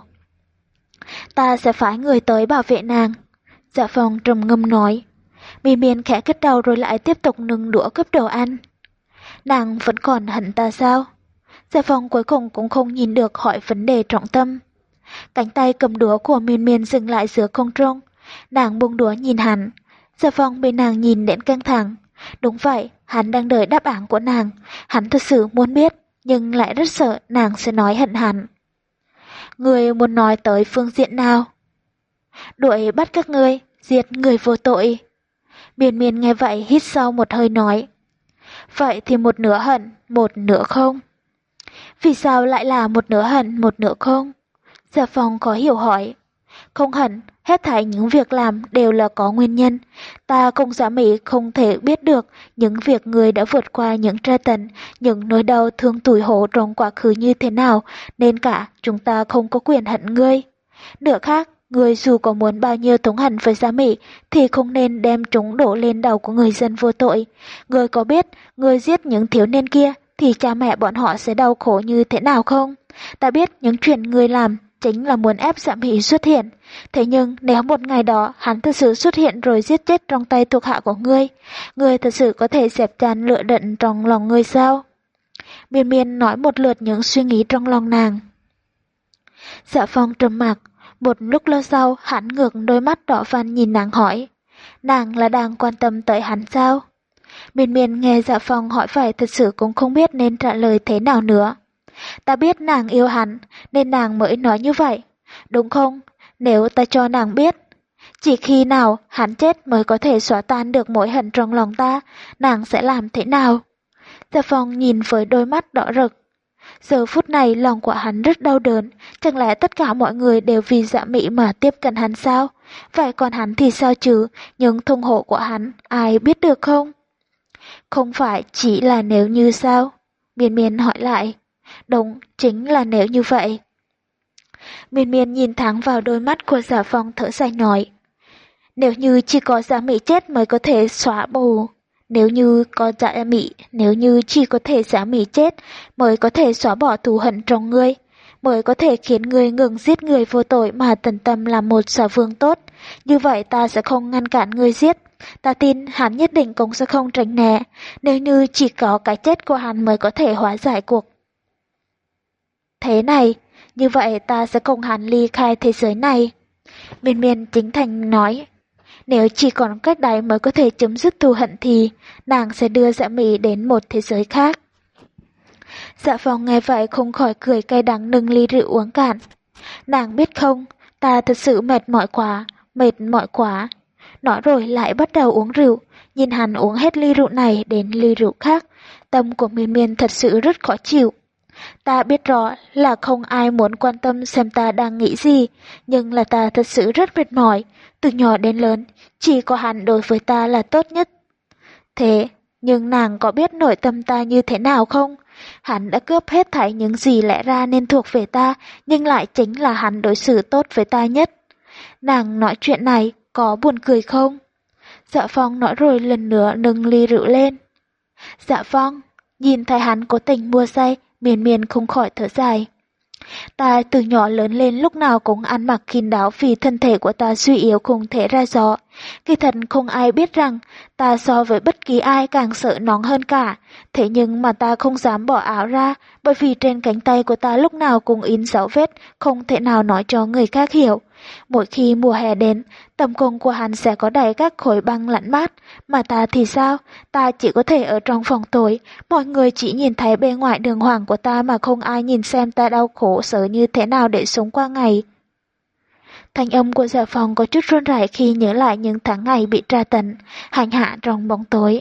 Ta sẽ phái người tới bảo vệ nàng. Dạ Phong trầm ngâm nói. Miên Miên khẽ kết đầu rồi lại tiếp tục nâng đũa cướp đồ ăn. Nàng vẫn còn hận ta sao? Dạ Phong cuối cùng cũng không nhìn được hỏi vấn đề trọng tâm. Cánh tay cầm đũa của Miên Miên dừng lại giữa không trung. Nàng buông đũa nhìn hắn. Dạ Phong bị nàng nhìn đến căng thẳng. Đúng vậy, hắn đang đợi đáp án của nàng. Hắn thật sự muốn biết, nhưng lại rất sợ nàng sẽ nói hận hắn. Người muốn nói tới phương diện nào? Đuổi bắt các ngươi, diệt người vô tội. Miên Miên nghe vậy hít sâu một hơi nói. Vậy thì một nửa hận, một nửa không. Vì sao lại là một nửa hận, một nửa không? Dạ Phong có hiểu hỏi. Không hận, hết thảy những việc làm đều là có nguyên nhân. Ta cùng Dạ Mỹ không thể biết được những việc người đã vượt qua những tra tấn, những nỗi đau thương tủi hổ trong quá khứ như thế nào, nên cả chúng ta không có quyền hận ngươi. Nửa khác, người dù có muốn bao nhiêu thống hận với Dạ Mỹ thì không nên đem chúng đổ lên đầu của người dân vô tội. Người có biết người giết những thiếu niên kia thì cha mẹ bọn họ sẽ đau khổ như thế nào không? Ta biết những chuyện người làm chính là muốn ép Dạ Mỹ xuất hiện. Thế nhưng nếu một ngày đó hắn thực sự xuất hiện rồi giết chết trong tay thuộc hạ của ngươi, ngươi thật sự có thể dẹp tràn lửa giận trong lòng ngươi sao? Miên Miên nói một lượt những suy nghĩ trong lòng nàng. Dạ Phong trầm mặc, một lúc lâu sau hắn ngược đôi mắt đỏ van nhìn nàng hỏi, nàng là đang quan tâm tới hắn sao? Miên Miên nghe Dạ Phong hỏi vậy thật sự cũng không biết nên trả lời thế nào nữa. Ta biết nàng yêu hắn, nên nàng mới nói như vậy, đúng không? Nếu ta cho nàng biết, chỉ khi nào hắn chết mới có thể xóa tan được mối hận trong lòng ta, nàng sẽ làm thế nào? Dạ Phong nhìn với đôi mắt đỏ rực. Giờ phút này lòng của hắn rất đau đớn, chẳng lẽ tất cả mọi người đều vì Dạ Mỹ mà tiếp cận hắn sao? Vậy còn hắn thì sao chứ, những thông hộ của hắn, ai biết được không? Không phải chỉ là nếu như sao? Miên Miên hỏi lại. Đúng, chính là nếu như vậy. Miên Miên nhìn thẳng vào đôi mắt của Dạ Phong thở dài nói. Nếu như chỉ có Dạ Mỹ chết mới có thể xóa bù. Nếu như có Dạ Mỹ, nếu như chỉ có thể Dạ Mỹ chết mới có thể xóa bỏ thù hận trong ngươi, mới có thể khiến ngươi ngừng giết người vô tội mà tận tâm làm một sở vương tốt. Như vậy ta sẽ không ngăn cản ngươi giết. Ta tin hắn nhất định cũng sẽ không tránh né. Nếu như chỉ có cái chết của hắn mới có thể hóa giải cuộc thế này, như vậy ta sẽ cùng hắn ly khai thế giới này. Miên Miên chính thành nói, nếu chỉ còn cách đấy mới có thể chấm dứt thù hận thì nàng sẽ đưa Dạ Mỹ đến một thế giới khác. Dạ Phong nghe vậy không khỏi cười cay đắng nâng ly rượu uống cạn. Nàng biết không, ta thật sự mệt mỏi quá, mệt mỏi quá. Nói rồi lại bắt đầu uống rượu, nhìn hắn uống hết ly rượu này đến ly rượu khác, tâm của Miên Miên thật sự rất khó chịu. Ta biết rõ là không ai muốn quan tâm xem ta đang nghĩ gì, nhưng là ta thật sự rất mệt mỏi, từ nhỏ đến lớn, chỉ có hắn đối với ta là tốt nhất. Thế, nhưng nàng có biết nội tâm ta như thế nào không? Hắn đã cướp hết thảy những gì lẽ ra nên thuộc về ta, nhưng lại chính là hắn đối xử tốt với ta nhất. Nàng nói chuyện này, có buồn cười không? Dạ Phong nói rồi lần nữa nâng ly rượu lên. Dạ Phong, nhìn thấy hắn cố tình mua say, Miên Miên không khỏi thở dài. Ta từ nhỏ lớn lên lúc nào cũng ăn mặc kín đáo vì thân thể của ta suy yếu không thể ra gió. Kỳ thật không ai biết rằng ta so với bất kỳ ai càng sợ nóng hơn cả. Thế nhưng mà ta không dám bỏ áo ra, bởi vì trên cánh tay của ta lúc nào cũng in dấu vết, không thể nào nói cho người khác hiểu. Mỗi khi mùa hè đến, tầm cung của hắn sẽ có đầy các khối băng lạnh mát, mà ta thì sao? Ta chỉ có thể ở trong phòng tối, mọi người chỉ nhìn thấy bề ngoài đường hoàng của ta mà không ai nhìn xem ta đau khổ sở như thế nào để sống qua ngày. Thanh âm của Dạ Phong có chút run rẩy khi nhớ lại những tháng ngày bị tra tấn, hành hạ trong bóng tối.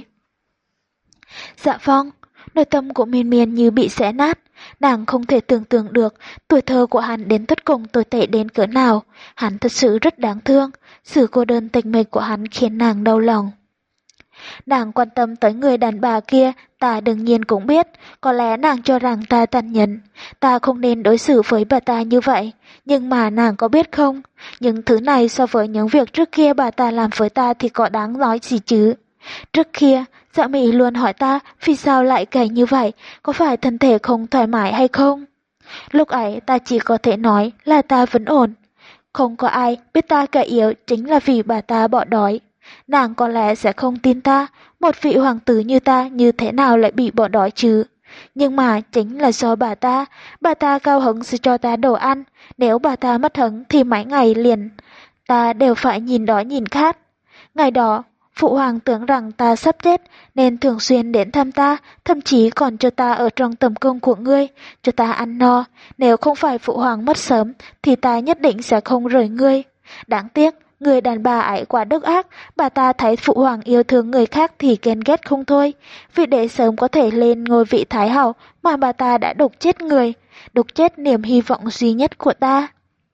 Dạ Phong, nội tâm của Miên Miên như bị xé nát, nàng không thể tưởng tượng được tuổi thơ của hắn đến tất cùng tồi tệ đến cỡ nào. Hắn thật sự rất đáng thương, sự cô đơn tịch mịch của hắn khiến nàng đau lòng. Nàng quan tâm tới người đàn bà kia, ta đương nhiên cũng biết, có lẽ nàng cho rằng ta tàn nhẫn, ta không nên đối xử với bà ta như vậy, nhưng mà nàng có biết không, những thứ này so với những việc trước kia bà ta làm với ta thì có đáng nói gì chứ. Trước kia, Dạ Mỹ luôn hỏi ta vì sao lại gầy như vậy, có phải thân thể không thoải mái hay không? Lúc ấy ta chỉ có thể nói là ta vẫn ổn. Không có ai biết ta gầy yếu chính là vì bà ta bỏ đói. Nàng có lẽ sẽ không tin ta, một vị hoàng tử như ta như thế nào lại bị bỏ đói chứ. Nhưng mà chính là do bà ta, bà ta cao hứng sẽ cho ta đồ ăn, nếu bà ta mất hứng thì mấy ngày liền ta đều phải nhìn đói nhìn khát. Ngày đó, phụ hoàng tưởng rằng ta sắp chết nên thường xuyên đến thăm ta, thậm chí còn cho ta ở trong tầm cung của ngươi, cho ta ăn no. Nếu không phải phụ hoàng mất sớm thì ta nhất định sẽ không rời ngươi. Đáng tiếc, người đàn bà ấy quá độc ác, bà ta thấy phụ hoàng yêu thương người khác thì ghen ghét không thôi. Vì để sớm có thể lên ngôi vị thái hậu mà bà ta đã độc chết người, độc chết niềm hy vọng duy nhất của ta.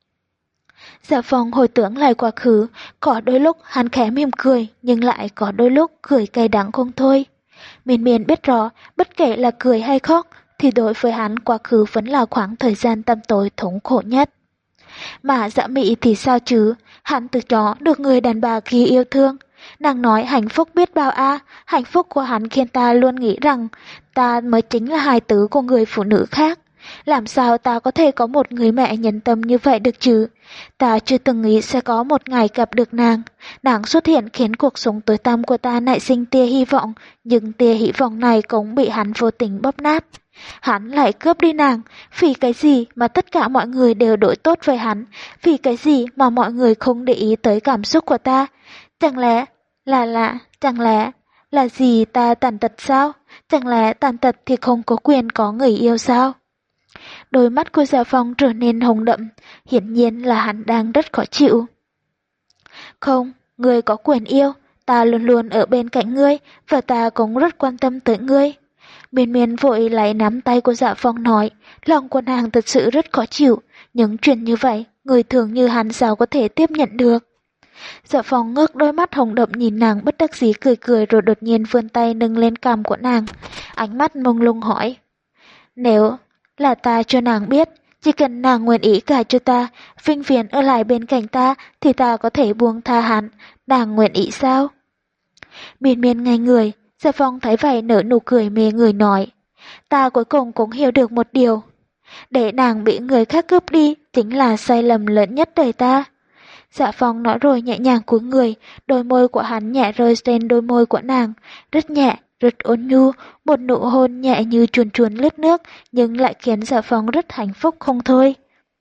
Dạ Phong hồi tưởng lại quá khứ, có đôi lúc hắn khẽ mỉm cười, nhưng lại có đôi lúc cười cay đắng không thôi. Miên Miên biết rõ, bất kể là cười hay khóc, thì đối với hắn quá khứ vẫn là khoảng thời gian tăm tối thống khổ nhất. Mà Dạ Mị thì sao chứ, hắn từ đó được người đàn bà kia yêu thương. Nàng nói hạnh phúc biết bao a, hạnh phúc của hắn khiến ta luôn nghĩ rằng ta mới chính là hài tử của người phụ nữ khác. Làm sao ta có thể có một người mẹ nhân tâm như vậy được chứ? Ta chưa từng nghĩ sẽ có một ngày gặp được nàng. Nàng xuất hiện khiến cuộc sống tối tăm của ta nảy sinh tia hy vọng, nhưng tia hy vọng này cũng bị hắn vô tình bóp nát. Hắn lại cướp đi nàng, vì cái gì mà tất cả mọi người đều đối tốt với hắn, vì cái gì mà mọi người không để ý tới cảm xúc của ta. Chẳng lẽ là lạ, chẳng lẽ là gì ta tàn tật sao? Chẳng lẽ tàn tật thì không có quyền có người yêu sao? Đôi mắt của Dạ Phong trở nên hồng đậm, hiển nhiên là hắn đang rất khó chịu. Không, ngươi có quyền yêu, ta luôn luôn ở bên cạnh ngươi và ta cũng rất quan tâm tới ngươi. Miên Miên vội lấy nắm tay của Dạ Phong nói, lòng của nàng thật sự rất khó chịu, những chuyện như vậy, người thường như hắn sao có thể tiếp nhận được. Dạ Phong ngước đôi mắt hồng đậm nhìn nàng bất đắc dĩ cười cười rồi đột nhiên vươn tay nâng lên cằm của nàng, ánh mắt mông lung hỏi. Nếu là ta cho nàng biết, chỉ cần nàng nguyện ý gả cho ta, vinh viễn ở lại bên cạnh ta thì ta có thể buông tha hắn, nàng nguyện ý sao? Miên Miên ngây người, Dạ Phong thấy vậy nở nụ cười mê người nói, ta cuối cùng cũng hiểu được một điều, để nàng bị người khác cướp đi chính là sai lầm lớn nhất đời ta. Dạ Phong nói rồi nhẹ nhàng cúi người, đôi môi của hắn nhẹ rơi trên đôi môi của nàng, rất nhẹ, rất ôn nhu, một nụ hôn nhẹ như chuồn chuồn lướt nước, nhưng lại khiến Dạ Phong rất hạnh phúc không thôi.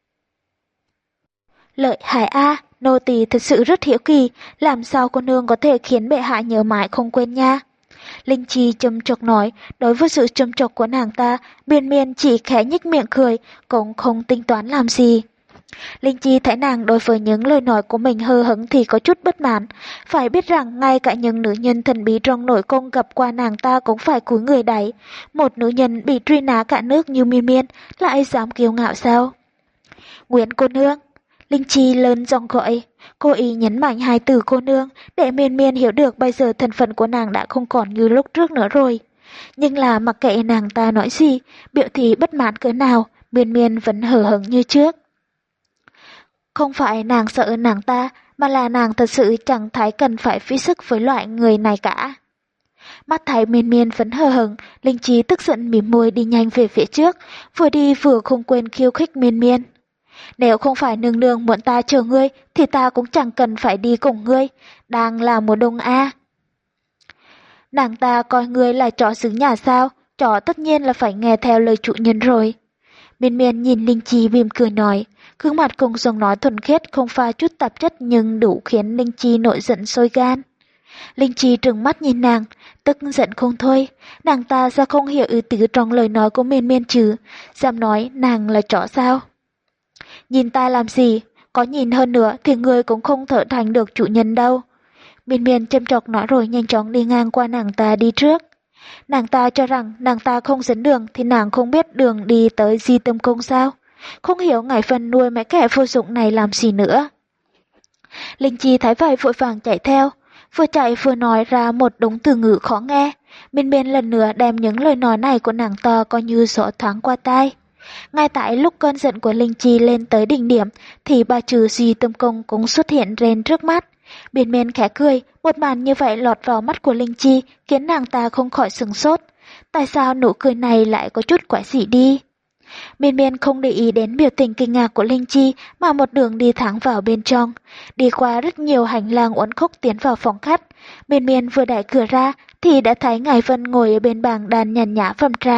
Lợi hại a, nô tỳ thật sự rất hiểu kỳ, làm sao cô nương có thể khiến bệ hạ nhớ mãi không quên nha. Linh Chi châm chọc nói, đối với sự châm chọc của nàng ta, Miên Miên chỉ khẽ nhếch miệng cười, cũng không tính toán làm gì. Linh Chi thấy nàng đối với những lời nói của mình hờ hững thì có chút bất mãn, phải biết rằng ngay cả những nữ nhân thần bí trong nội cung gặp qua nàng ta cũng phải cúi người đẩy. Một nữ nhân bị truy nã cả nước như Miên Miên lại dám kiêu ngạo sao? Nguyễn cô nương, Linh Chi lớn giọng gọi, cô ý nhấn mạnh hai từ cô nương để Miên Miên hiểu được bây giờ thân phận của nàng đã không còn như lúc trước nữa rồi. Nhưng là mặc kệ nàng ta nói gì, biểu thị bất mãn cỡ nào, Miên Miên vẫn hờ hững như trước. Không phải nàng sợ nàng ta, mà là nàng thật sự chẳng thấy cần phải phí sức với loại người này cả. Mắt thấy Miên Miên vẫn hờ hững, Linh Chi tức giận mỉm môi đi nhanh về phía trước, vừa đi vừa không quên khiêu khích Miên Miên. Nếu không phải nương nương muốn ta chờ ngươi, thì ta cũng chẳng cần phải đi cùng ngươi, đang là mùa đông a. Nàng ta coi ngươi là chó xứ nhà sao, chó tất nhiên là phải nghe theo lời chủ nhân rồi. Miên Miên nhìn Linh Chi mỉm cười nói, gương mặt cùng giọng nói thuần khiết không pha chút tạp chất nhưng đủ khiến Linh Chi nổi giận sôi gan. Linh Chi trừng mắt nhìn nàng, tức giận không thôi, nàng ta sao không hiểu ý tứ trong lời nói của Miên Miên chứ, dám nói nàng là chó sao? Nhìn ta làm gì, có nhìn hơn nữa thì người cũng không trở thành được chủ nhân đâu. Miên Miên châm chọc nói rồi nhanh chóng đi ngang qua nàng ta đi trước. Nàng ta cho rằng nàng ta không dẫn đường thì nàng không biết đường đi tới Di Tâm Cung sao? Không hiểu ngải phần nuôi mấy kẻ vô dụng này làm gì nữa. Linh Chi thấy vậy vội vàng chạy theo, vừa chạy vừa nói ra một đống từ ngữ khó nghe. Miên Miên lần nữa đem những lời nói này của nàng ta coi như gió thoáng qua tai. Ngay tại lúc cơn giận của Linh Chi lên tới đỉnh điểm thì bà trừ Di Tâm Cung cũng xuất hiện trên trước mắt. Miên Miên khẽ cười, một màn như vậy lọt vào mắt của Linh Chi khiến nàng ta không khỏi sửng sốt. Tại sao nụ cười này lại có chút quái dị đi? Miên Miên không để ý đến biểu tình kinh ngạc của Linh Chi mà một đường đi thẳng vào bên trong. Đi qua rất nhiều hành lang uốn khúc tiến vào phòng khách. Miên Miên vừa đẩy cửa ra thì đã thấy Ngải Vân ngồi ở bên bàn đàn nhàn nhã phẩm trà.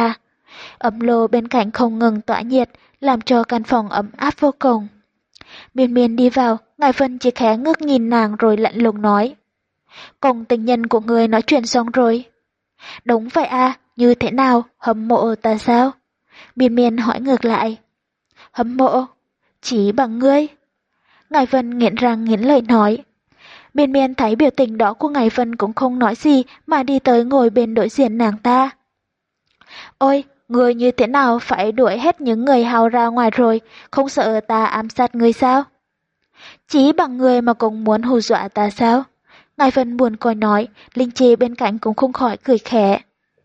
Ấm lô bên cạnh không ngừng tỏa nhiệt, làm cho căn phòng ấm áp vô cùng. Miên Miên đi vào, Ngải Vân chỉ khẽ ngước nhìn nàng rồi lạnh lùng nói. Cùng tình nhân của người nói chuyện xong rồi. Đúng vậy à, như thế nào, hâm mộ ta sao? Miên Miên hỏi ngược lại. Hâm mộ? Chỉ bằng ngươi? Ngải Vân nghiến răng nghiến lợi nói. Miên Miên thấy biểu tình đó của Ngải Vân cũng không nói gì mà đi tới ngồi bên đối diện nàng ta. Ôi, người như thế nào phải đuổi hết những người hào ra ngoài rồi, không sợ ta ám sát người sao? Chỉ bằng người mà cũng muốn hù dọa ta sao? Ngải Vân buồn cười nói, Linh Chi bên cạnh cũng không khỏi cười khẽ.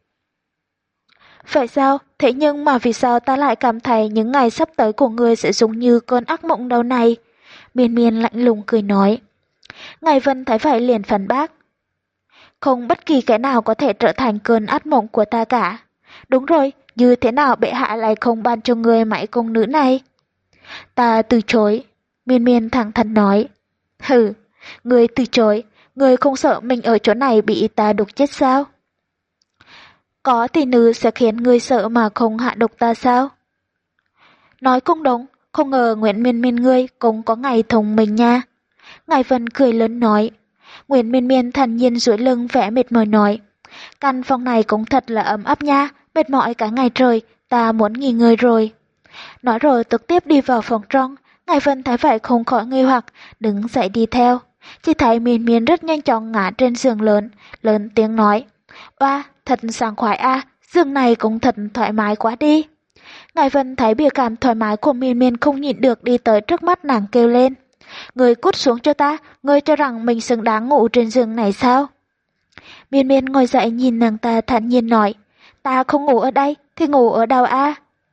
Vậy sao? Thế nhưng mà vì sao ta lại cảm thấy những ngày sắp tới của người sẽ giống như cơn ác mộng đâu này? Miên Miên lạnh lùng cười nói. Ngải Vân thấy vậy liền phản bác. Không bất kỳ cái nào có thể trở thành cơn ác mộng của ta cả. Đúng rồi, như thế nào bệ hạ lại không ban cho người mãi công nữ này? Ta từ chối. Miên Miên thẳng thắn nói. Hừ, người từ chối, người không sợ mình ở chỗ này bị ta đục chết sao? Có tỷ nữ sẽ khiến người sợ mà không hạ độc ta sao? Nói cũng đúng, không ngờ Nguyễn Miên Miên ngươi cũng có ngày thông minh nha. Ngải Vân cười lớn nói. Nguyễn Miên Miên thản nhiên duỗi lưng vẽ mệt mỏi nói. Căn phòng này cũng thật là ấm áp nha, mệt mỏi cả ngày trời, ta muốn nghỉ ngơi rồi. Nói rồi trực tiếp đi vào phòng trong, Ngải Vân thấy vậy không khỏi nghi hoặc, đứng dậy đi theo. Chỉ thấy Miên Miên rất nhanh chóng ngã trên giường lớn, lớn tiếng nói. Oa, thật sảng khoái a, giường này cũng thật thoải mái quá đi. Ngải Vân thấy biểu cảm thoải mái của Miên Miên không nhịn được đi tới trước mắt nàng kêu lên. Người cút xuống cho ta, ngươi cho rằng mình xứng đáng ngủ trên giường này sao? Miên Miên ngồi dậy nhìn nàng ta thản nhiên nói. Ta không ngủ ở đây, thì ngủ ở đâu a?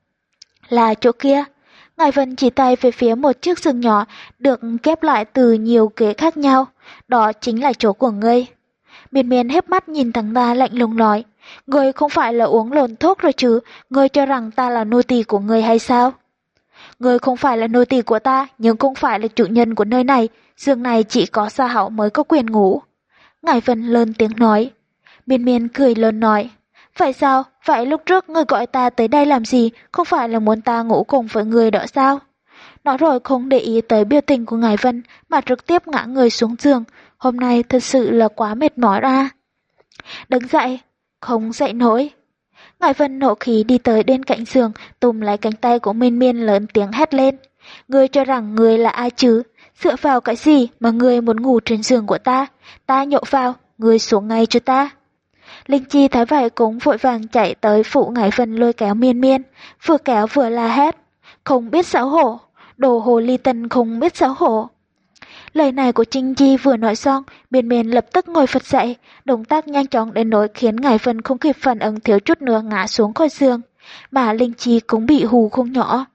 Là chỗ kia. Ngải Vân chỉ tay về phía một chiếc giường nhỏ được ghép lại từ nhiều ghế khác nhau. Đó chính là chỗ của ngươi. Miên Miên hép mắt nhìn thằng ta lạnh lùng nói. Ngươi không phải là uống lộn thuốc rồi chứ, ngươi cho rằng ta là nô tỳ của ngươi hay sao? Ngươi không phải là nô tỳ của ta, nhưng cũng phải là chủ nhân của nơi này, giường này chỉ có Sa Hạo mới có quyền ngủ. Ngải Vân lớn tiếng nói. Miên Miên cười lớn nói. Vậy sao? Vậy lúc trước ngươi gọi ta tới đây làm gì, không phải là muốn ta ngủ cùng với ngươi đó sao? Nói rồi không để ý tới biểu tình của Ngải Vân mà trực tiếp ngã người xuống giường, hôm nay thật sự là quá mệt mỏi ra. Đứng dậy, không dậy nổi. Ngải Vân nộ khí đi tới bên cạnh giường, túm lấy cánh tay của Miên Miên lớn tiếng hét lên. Ngươi cho rằng ngươi là ai chứ? Dựa vào cái gì mà ngươi muốn ngủ trên giường của ta? Ta nhộ vào, ngươi xuống ngay cho ta. Linh Chi thấy vậy cũng vội vàng chạy tới phụ Ngải Vân lôi kéo Miên Miên, vừa kéo vừa la hét. Không biết xấu hổ, đồ hồ ly tinh không biết xấu hổ. Lời này của Trinh Chi vừa nói xong, Miên Miên lập tức ngồi phật dậy, động tác nhanh chóng đến nỗi khiến Ngải Vân không kịp phản ứng thiếu chút nữa ngã xuống khỏi giường, mà Linh Chi cũng bị hù không nhỏ.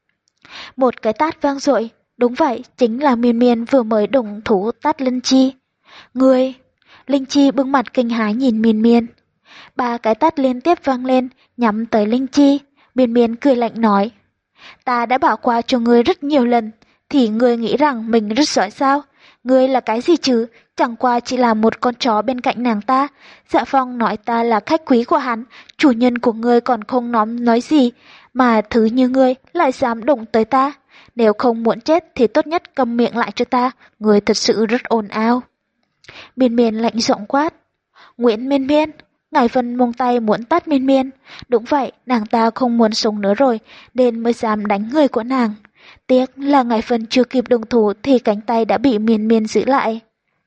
Một cái tát vang dội, đúng vậy, chính là Miên Miên vừa mới đồng thủ tát Linh Chi. Ngươi! Linh Chi bưng mặt kinh hãi nhìn Miên Miên. Ba cái tát liên tiếp vang lên, nhắm tới Linh Chi. Miên Miên cười lạnh nói. Ta đã bảo qua cho ngươi rất nhiều lần, thì ngươi nghĩ rằng mình rất giỏi sao? Ngươi là cái gì chứ? Chẳng qua chỉ là một con chó bên cạnh nàng ta. Dạ Phong nói ta là khách quý của hắn, chủ nhân của ngươi còn không nóm nói gì, mà thứ như ngươi lại dám đụng tới ta. Nếu không muốn chết thì tốt nhất cầm miệng lại cho ta, ngươi thật sự rất ồn ào. Miên Miên lạnh giọng quát. Nguyễn Miên Miên! Ngải Vân mông tay muốn tát Miên Miên. Đúng vậy, nàng ta không muốn sống nữa rồi, nên mới dám đánh người của nàng. Tiếc là Ngải Vân chưa kịp đồng thủ thì cánh tay đã bị Miên Miên giữ lại.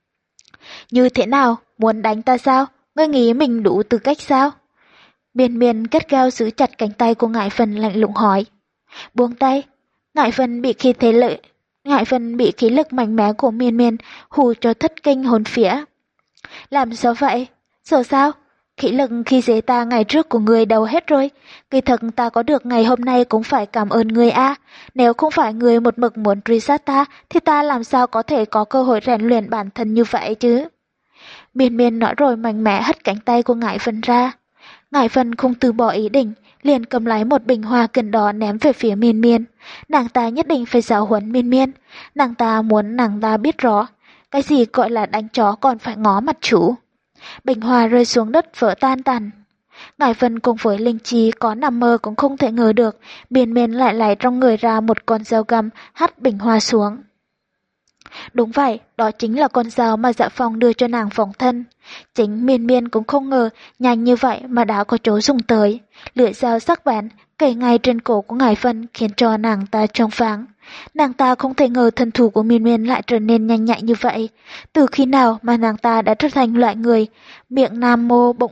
Như thế nào? Muốn đánh ta sao? Ngươi nghĩ mình đủ tư cách sao? Miên Miên gắt gao giữ chặt cánh tay của Ngải Vân lạnh lùng hỏi. Buông tay. Ngải Vân bị khí thế lợi. Ngải Vân bị khí lực mạnh mẽ của Miên Miên hù cho thất kinh hồn phía. Làm sao vậy? Giờ sao? Khí lực khi dễ ta ngày trước của người đâu hết rồi. Kỳ thật ta có được ngày hôm nay cũng phải cảm ơn người a. Nếu không phải người một mực muốn truy sát ta, thì ta làm sao có thể có cơ hội rèn luyện bản thân như vậy chứ? Miên Miên nói rồi mạnh mẽ hất cánh tay của Ngải Vân ra. Ngải Vân không từ bỏ ý định, liền cầm lấy một bình hoa cần đỏ ném về phía Miên Miên. Nàng ta nhất định phải giáo huấn Miên Miên. Nàng ta muốn nàng ta biết rõ, cái gì gọi là đánh chó còn phải ngó mặt chủ. Bình hoa rơi xuống đất vỡ tan tàn. Ngải Vân cùng với Linh Chi có nằm mơ cũng không thể ngờ được, Miên Miên lại lấy trong người ra một con dao găm hắt bình hoa xuống. Đúng vậy, đó chính là con dao mà Dạ Phong đưa cho nàng phòng thân. Chính Miên Miên cũng không ngờ nhanh như vậy mà đã có chỗ dùng tới. Lưỡi dao sắc bén kề ngay trên cổ của Ngải Vân khiến cho nàng ta choáng váng. Nàng ta không thể ngờ thân thủ của Miên Miên lại trở nên nhanh nhạy như vậy. Từ khi nào mà nàng ta đã trở thành loại người miệng nam mô bụng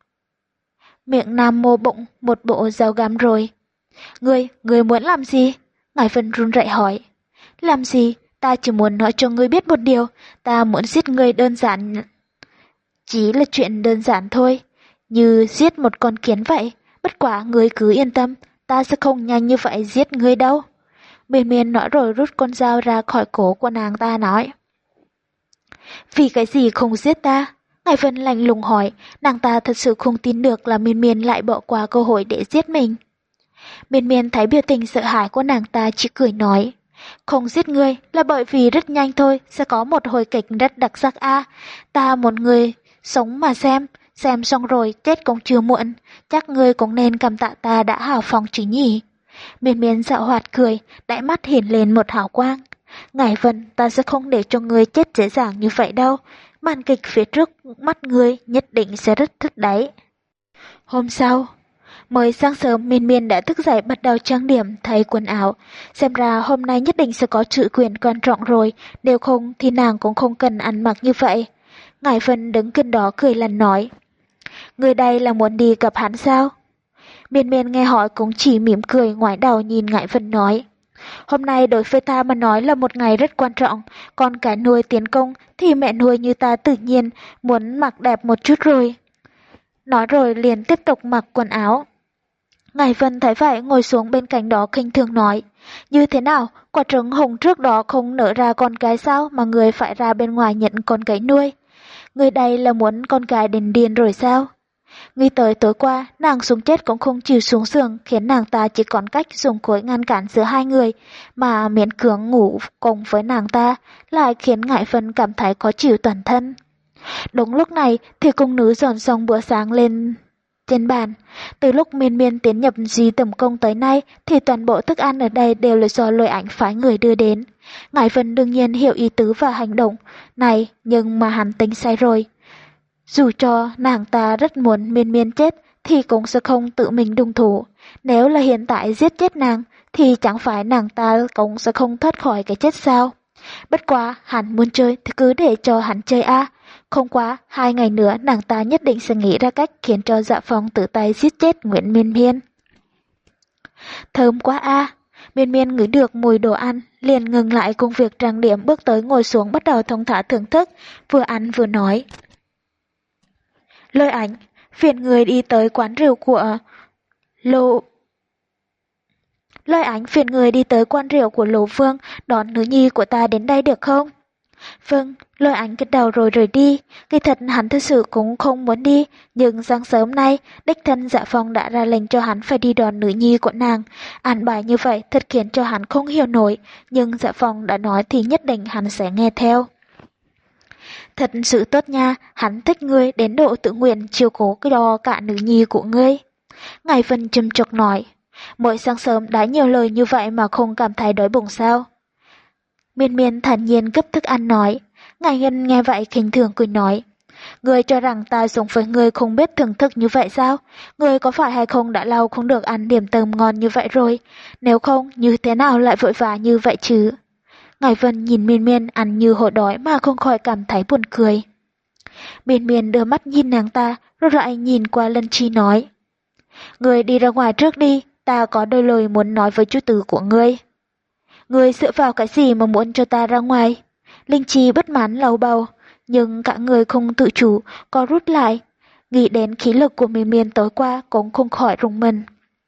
miệng nam mô bụng một bộ dao găm rồi. Ngươi, ngươi muốn làm gì? Ngải Vân run rẩy hỏi. Làm gì? Ta chỉ muốn nói cho ngươi biết một điều, ta muốn giết ngươi đơn giản. Chỉ là chuyện đơn giản thôi, như giết một con kiến vậy. Bất quả ngươi cứ yên tâm, ta sẽ không nhanh như vậy giết ngươi đâu. Miên Miên nói rồi rút con dao ra khỏi cổ của nàng ta nói. Vì cái gì không giết ta? Ngải Vân lạnh lùng hỏi, nàng ta thật sự không tin được là Miên Miên lại bỏ qua cơ hội để giết mình. Miên Miên thấy biểu tình sợ hãi của nàng ta chỉ cười nói. Không giết ngươi là bởi vì rất nhanh thôi sẽ có một hồi kịch rất đặc sắc a. Ta muốn ngươi sống mà xem, xem xong rồi chết cũng chưa muộn, chắc ngươi cũng nên cảm tạ ta đã hào phóng chứ nhỉ. Miên Miên dạo hoạt cười, đáy mắt hiện lên một hào quang. Ngải Vân, ta sẽ không để cho ngươi chết dễ dàng như vậy đâu, màn kịch phía trước mắt ngươi nhất định sẽ rất thích đấy. Hôm sau, mới sáng sớm Miên Miên đã thức dậy bắt đầu trang điểm thay quần áo, xem ra hôm nay nhất định sẽ có sự quyền quan trọng rồi, nếu không thì nàng cũng không cần ăn mặc như vậy. Ngải Vân đứng gần đó cười lằn nói, người đây là muốn đi gặp hắn sao? Miên Miên nghe hỏi cũng chỉ mỉm cười ngoái đầu nhìn Ngải Vân nói, hôm nay đối với ta mà nói là một ngày rất quan trọng, còn cái nuôi tiến công thì mẹ nuôi như ta tự nhiên muốn mặc đẹp một chút rồi. Nói rồi liền tiếp tục mặc quần áo. Ngải Vân thấy vậy ngồi xuống bên cạnh đó khinh thường nói, như thế nào, quả trứng hồng trước đó không nở ra con cái sao mà người phải ra bên ngoài nhận con cái nuôi? Người đây là muốn con cái đến điên rồi sao? Nghĩ tới tối qua, nàng xuống chết cũng không chịu xuống giường, khiến nàng ta chỉ còn cách dùng cối ngăn cản giữa hai người, mà miễn cưỡng ngủ cùng với nàng ta, lại khiến Ngải Vân cảm thấy khó chịu toàn thân. Đúng lúc này thì cung nữ dọn xong bữa sáng lên trên bàn. Từ lúc Miên Miên tiến nhập di tầm công tới nay thì toàn bộ thức ăn ở đây đều là do Lôi Ảnh phái người đưa đến. Ngải Vân đương nhiên hiểu ý tứ và hành động này, nhưng mà hắn tính sai rồi. Dù cho nàng ta rất muốn Miên Miên chết thì cũng sẽ không tự mình động thủ. Nếu là hiện tại giết chết nàng thì chẳng phải nàng ta cũng sẽ không thoát khỏi cái chết sao? Bất quá hắn muốn chơi thì cứ để cho hắn chơi a. Không quá hai ngày nữa nàng ta nhất định sẽ nghĩ ra cách khiến cho Dạ Phong tự tay giết chết Nguyễn Miên Miên. Thơm quá a. Miên Miên ngửi được mùi đồ ăn, liền ngừng lại công việc trang điểm bước tới ngồi xuống bắt đầu thong thả thưởng thức, vừa ăn vừa nói. Lôi Ảnh, phiền người đi tới quán rượu của Lô... Lôi Ảnh phiền người đi tới quán rượu của Lô Vương đón nữ nhi của ta đến đây được không? Vâng, Lôi Ảnh gật đầu rồi rời đi. Kỳ thật hắn thực sự cũng không muốn đi, nhưng sáng sớm nay, đích thân Dạ Phong đã ra lệnh cho hắn phải đi đón nữ nhi của nàng. An bài như vậy thật khiến cho hắn không hiểu nổi, nhưng Dạ Phong đã nói thì nhất định hắn sẽ nghe theo. Thật sự tốt nha, hắn thích ngươi đến độ tự nguyện chiều cố cái đo cả nữ nhi của ngươi. Ngải Vân châm chọc nói, mỗi sáng sớm đã nhiều lời như vậy mà không cảm thấy đói bụng sao? Miên Miên thản nhiên gấp thức ăn nói. Ngải Vân nghe vậy khinh thường cười nói, ngươi cho rằng ta sống với ngươi không biết thưởng thức như vậy sao? Ngươi có phải hay không đã lâu không được ăn điểm tâm ngon như vậy rồi? Nếu không, như thế nào lại vội vã như vậy chứ? Ngải Vân nhìn Miên Miên ăn như hổ đói mà không khỏi cảm thấy buồn cười. Miên Miên đưa mắt nhìn nàng ta, rồi lại nhìn qua Lân Chi nói, ngươi đi ra ngoài trước đi, ta có đôi lời muốn nói với chú tử của ngươi. Ngươi dựa vào cái gì mà muốn cho ta ra ngoài? Linh Chi bất mãn lầu bầu, nhưng cả người không tự chủ, có rút lại. Nghĩ đến khí lực của Miên Miên tối qua cũng không khỏi rùng mình.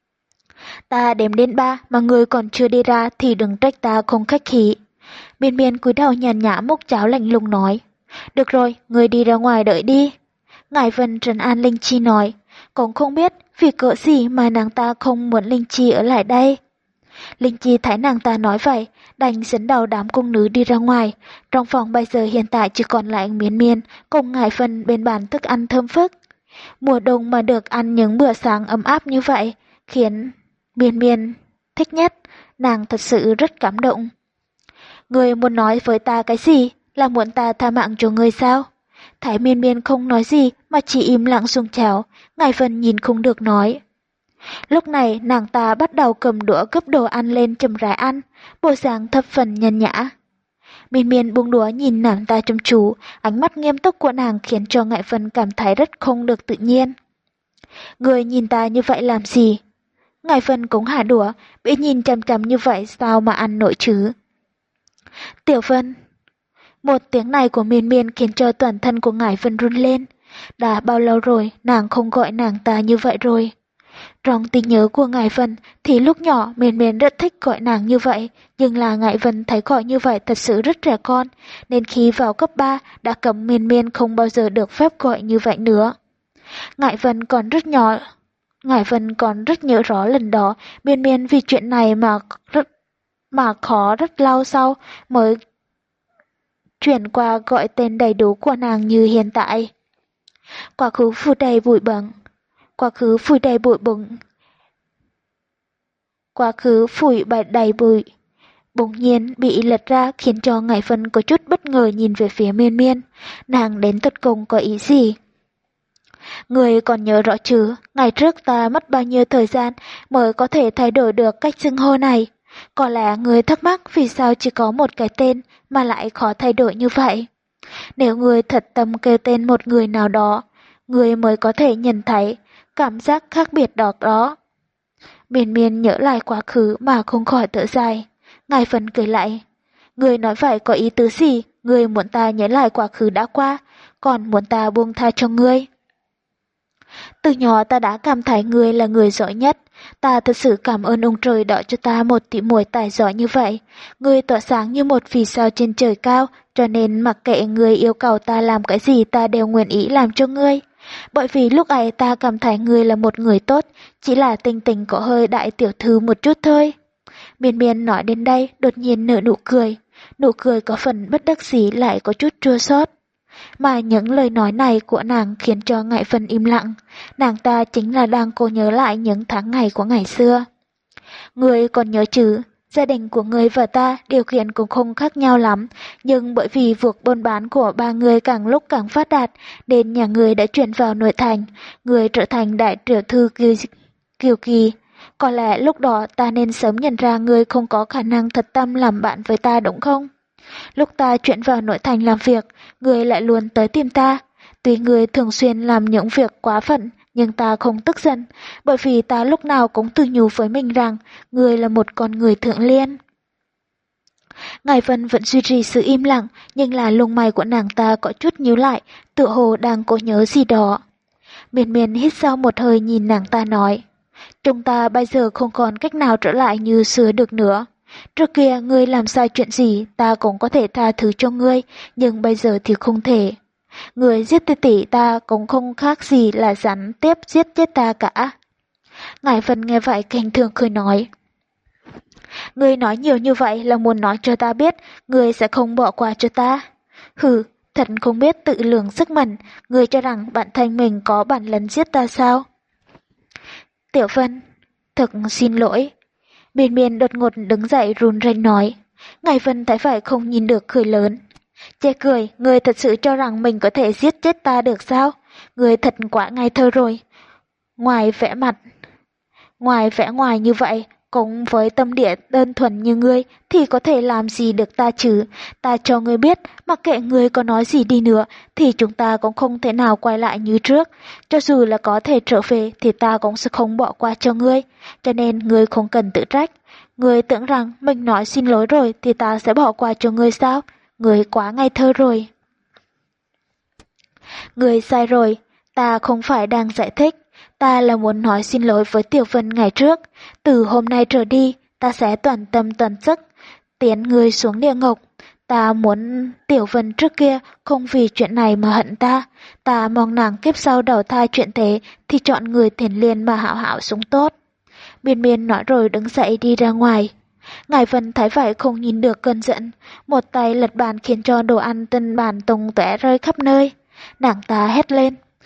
Ta đếm đến ba mà ngươi còn chưa đi ra thì đừng trách ta không khách khí. Miên Miên cúi đầu nhàn nhã múc cháo lạnh lùng nói, được rồi, ngươi đi ra ngoài đợi đi. Ngải Vân trấn an Linh Chi nói, cũng không biết vì cỡ gì mà nàng ta không muốn Linh Chi ở lại đây. Linh Chi thấy nàng ta nói vậy, đành dẫn đầu đám cung nữ đi ra ngoài. Trong phòng bây giờ hiện tại chỉ còn lại Miên Miên cùng Ngải Vân bên bàn thức ăn thơm phức. Mùa đông mà được ăn những bữa sáng ấm áp như vậy, khiến Miên Miên thích nhất, nàng thật sự rất cảm động. Ngươi muốn nói với ta cái gì? Là muốn ta tha mạng cho ngươi sao? Thái Miên Miên không nói gì mà chỉ im lặng xung cháo, Ngải Vân nhìn không được nói. Lúc này nàng ta bắt đầu cầm đũa gấp đồ ăn lên chậm rãi ăn, bộ dạng thập phần nhàn nhã. Miên Miên buông đũa nhìn nàng ta chăm chú, ánh mắt nghiêm túc của nàng khiến cho Ngải Vân cảm thấy rất không được tự nhiên. Người nhìn ta như vậy làm gì? Ngải Vân cũng hạ đũa, bị nhìn chằm chằm như vậy sao mà ăn nổi chứ? Tiểu Vân. Một tiếng này của Miên Miên khiến cho toàn thân của Ngải Vân run lên. Đã bao lâu rồi nàng không gọi nàng ta như vậy rồi. Trong trí nhớ của Ngải Vân thì lúc nhỏ Miên Miên rất thích gọi nàng như vậy, nhưng là Ngải Vân thấy gọi như vậy thật sự rất trẻ con, nên khi vào cấp ba đã cấm Miên Miên không bao giờ được phép gọi như vậy nữa. Ngải Vân còn rất nhỏ, Ngải Vân còn rất nhớ rõ lần đó Miên Miên vì chuyện này mà rất mà khó rất lâu sau mới chuyển qua gọi tên đầy đủ của nàng như hiện tại. Quá khứ phủ đầy bụi bẩn, quá khứ phủ đầy bụi bẩn, quá khứ phủ bày đầy bụi. Bỗng nhiên bị lật ra khiến cho Ngải Vân có chút bất ngờ nhìn về phía Miên Miên, nàng đến tận cùng có ý gì? Người còn nhớ rõ chứ, ngày trước ta mất bao nhiêu thời gian mới có thể thay đổi được cách xưng hô này. Có lẽ người thắc mắc vì sao chỉ có một cái tên mà lại khó thay đổi như vậy. Nếu người thật tâm kêu tên một người nào đó, người mới có thể nhận thấy cảm giác khác biệt đó đó. Miên Miên nhớ lại quá khứ mà không khỏi thở dài. Ngải Vân cười lại. Người nói vậy có ý tứ gì? Người muốn ta nhớ lại quá khứ đã qua, còn muốn ta buông tha cho ngươi. Từ nhỏ ta đã cảm thấy ngươi là người giỏi nhất. Ta thật sự cảm ơn ông trời đỏ cho ta một tỷ muội tài giỏi như vậy. Ngươi tỏa sáng như một vì sao trên trời cao, cho nên mặc kệ ngươi yêu cầu ta làm cái gì ta đều nguyện ý làm cho ngươi. Bởi vì lúc ấy ta cảm thấy ngươi là một người tốt, chỉ là tình tình có hơi đại tiểu thư một chút thôi. Miên Miên nói đến đây đột nhiên nở nụ cười, nụ cười có phần bất đắc dĩ lại có chút chua xót. Mà những lời nói này của nàng khiến cho Ngải Vân im lặng, nàng ta chính là đang cố nhớ lại những tháng ngày của ngày xưa. Người còn nhớ chứ, gia đình của người và ta điều kiện cũng không khác nhau lắm, nhưng bởi vì việc buôn bán của ba người càng lúc càng phát đạt, nên nhà người đã chuyển vào nội thành, người trở thành đại tiểu thư Kiều, Kiều Kỳ. Có lẽ lúc đó ta nên sớm nhận ra người không có khả năng thật tâm làm bạn với ta đúng không? Lúc ta chuyển vào nội thành làm việc, người lại luôn tới tìm ta. Tuy người thường xuyên làm những việc quá phận, nhưng ta không tức giận, bởi vì ta lúc nào cũng tự nhủ với mình rằng người là một con người thượng liên. Ngải Vân vẫn duy trì sự im lặng, nhưng là lông mày của nàng ta có chút nhíu lại, tựa hồ đang cố nhớ gì đó. Miên Miên hít sâu một hơi nhìn nàng ta nói, chúng ta bây giờ không còn cách nào trở lại như xưa được nữa. Trước kia ngươi làm sai chuyện gì ta cũng có thể tha thứ cho ngươi, nhưng bây giờ thì không thể. Ngươi giết tỷ tỷ ta cũng không khác gì là gián tiếp giết chết ta cả. Ngải Vân nghe vậy khinh thường cười nói. Ngươi nói nhiều như vậy là muốn nói cho ta biết ngươi sẽ không bỏ qua cho ta. Hừ, thật không biết tự lượng sức mình, ngươi cho rằng bản thân mình có bản lĩnh giết ta sao? Tiểu Vân, thật xin lỗi. Miên Miên đột ngột đứng dậy run rẩy nói. Ngải Vân thấy phải không nhìn được cười lớn. Chê cười, người thật sự cho rằng mình có thể giết chết ta được sao? Người thật quá ngây thơ rồi. Ngoài vẻ mặt, ngoài vẻ ngoài như vậy, cũng với tâm địa đơn thuần như ngươi thì có thể làm gì được ta chứ? Ta cho ngươi biết, mặc kệ ngươi có nói gì đi nữa thì chúng ta cũng không thể nào quay lại như trước. Cho dù là có thể trở về thì ta cũng sẽ không bỏ qua cho ngươi. Cho nên ngươi không cần tự trách. Ngươi tưởng rằng mình nói xin lỗi rồi thì ta sẽ bỏ qua cho ngươi sao? Ngươi quá ngây thơ rồi. Ngươi sai rồi, ta không phải đang giải thích. Ta là muốn nói xin lỗi với Tiểu Vân ngày trước. Từ hôm nay trở đi, ta sẽ toàn tâm toàn sức tiến ngươi xuống địa ngục. Ta muốn Tiểu Vân trước kia không vì chuyện này mà hận ta. Ta mong nàng kiếp sau đầu thai chuyện thế thì chọn người thiền liên mà hảo hảo sống tốt. Miên Miên nói rồi đứng dậy đi ra ngoài. Ngải Vân thấy vậy không nhìn được cơn giận, một tay lật bàn khiến cho đồ ăn trên bàn tung tóe rơi khắp nơi. Nàng ta hét lên.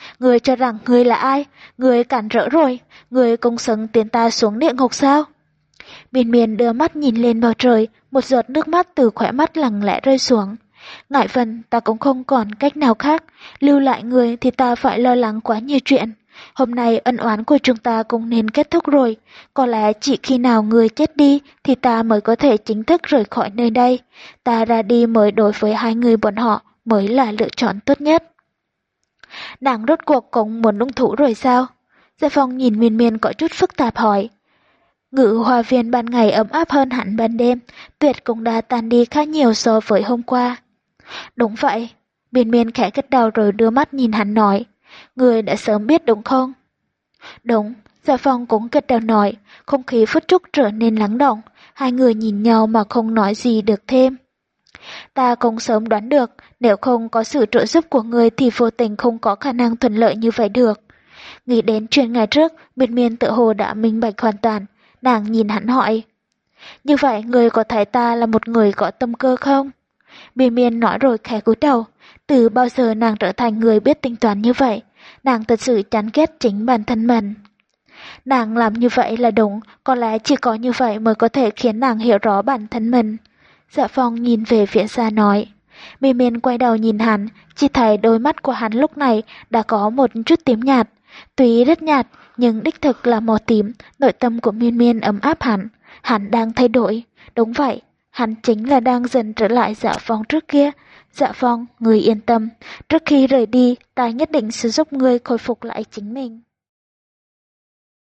Người cho rằng người là ai? Người cản rỡ rồi, người công xứng tiến ta xuống địa ngục sao? Miên Miên đưa mắt nhìn lên bầu trời, một giọt nước mắt từ khóe mắt lặng lẽ rơi xuống. Ngại Vân, ta cũng không còn cách nào khác, lưu lại người thì ta phải lo lắng quá nhiều chuyện. Hôm nay ân oán của chúng ta cũng nên kết thúc rồi, có lẽ chỉ khi nào người chết đi thì ta mới có thể chính thức rời khỏi nơi đây. Ta ra đi mới đối với hai người bọn họ mới là lựa chọn tốt nhất. Nàng rốt cuộc cũng muốn động thủ rồi sao? Gia Phong nhìn Miên Miên có chút phức tạp hỏi. Ngự hoa viên ban ngày ấm áp hơn hẳn ban đêm, tuyệt cũng đã tan đi khá nhiều so với hôm qua. Đúng vậy, Miên Miên khẽ gật đầu rồi đưa mắt nhìn hắn nói. Người đã sớm biết đúng không? Đúng, Gia Phong cũng gật đầu nói, không khí phút chốc trở nên lắng động, hai người nhìn nhau mà không nói gì được thêm. Ta cũng sớm đoán được, nếu không có sự trợ giúp của người thì vô tình không có khả năng thuận lợi như vậy được. Nghĩ đến chuyện ngày trước, Miên Miên tự hồ đã minh bạch hoàn toàn, nàng nhìn hắn hỏi. Như vậy người có thấy ta là một người có tâm cơ không? Miên Miên nói rồi khẽ cúi đầu, từ bao giờ nàng trở thành người biết tính toán như vậy, nàng thật sự chán ghét chính bản thân mình. Nàng làm như vậy là đúng, có lẽ chỉ có như vậy mới có thể khiến nàng hiểu rõ bản thân mình. Dạ Phong nhìn về phía xa nói. Miên Miên quay đầu nhìn hắn, chỉ thấy đôi mắt của hắn lúc này đã có một chút tím nhạt. Tuy rất nhạt, nhưng đích thực là màu tím, nội tâm của Miên Miên ấm áp hẳn. Hắn đang thay đổi, đúng vậy, hắn chính là đang dần trở lại Dạ Phong trước kia. Dạ Phong, người yên tâm, trước khi rời đi, ta nhất định sẽ giúp ngươi khôi phục lại chính mình.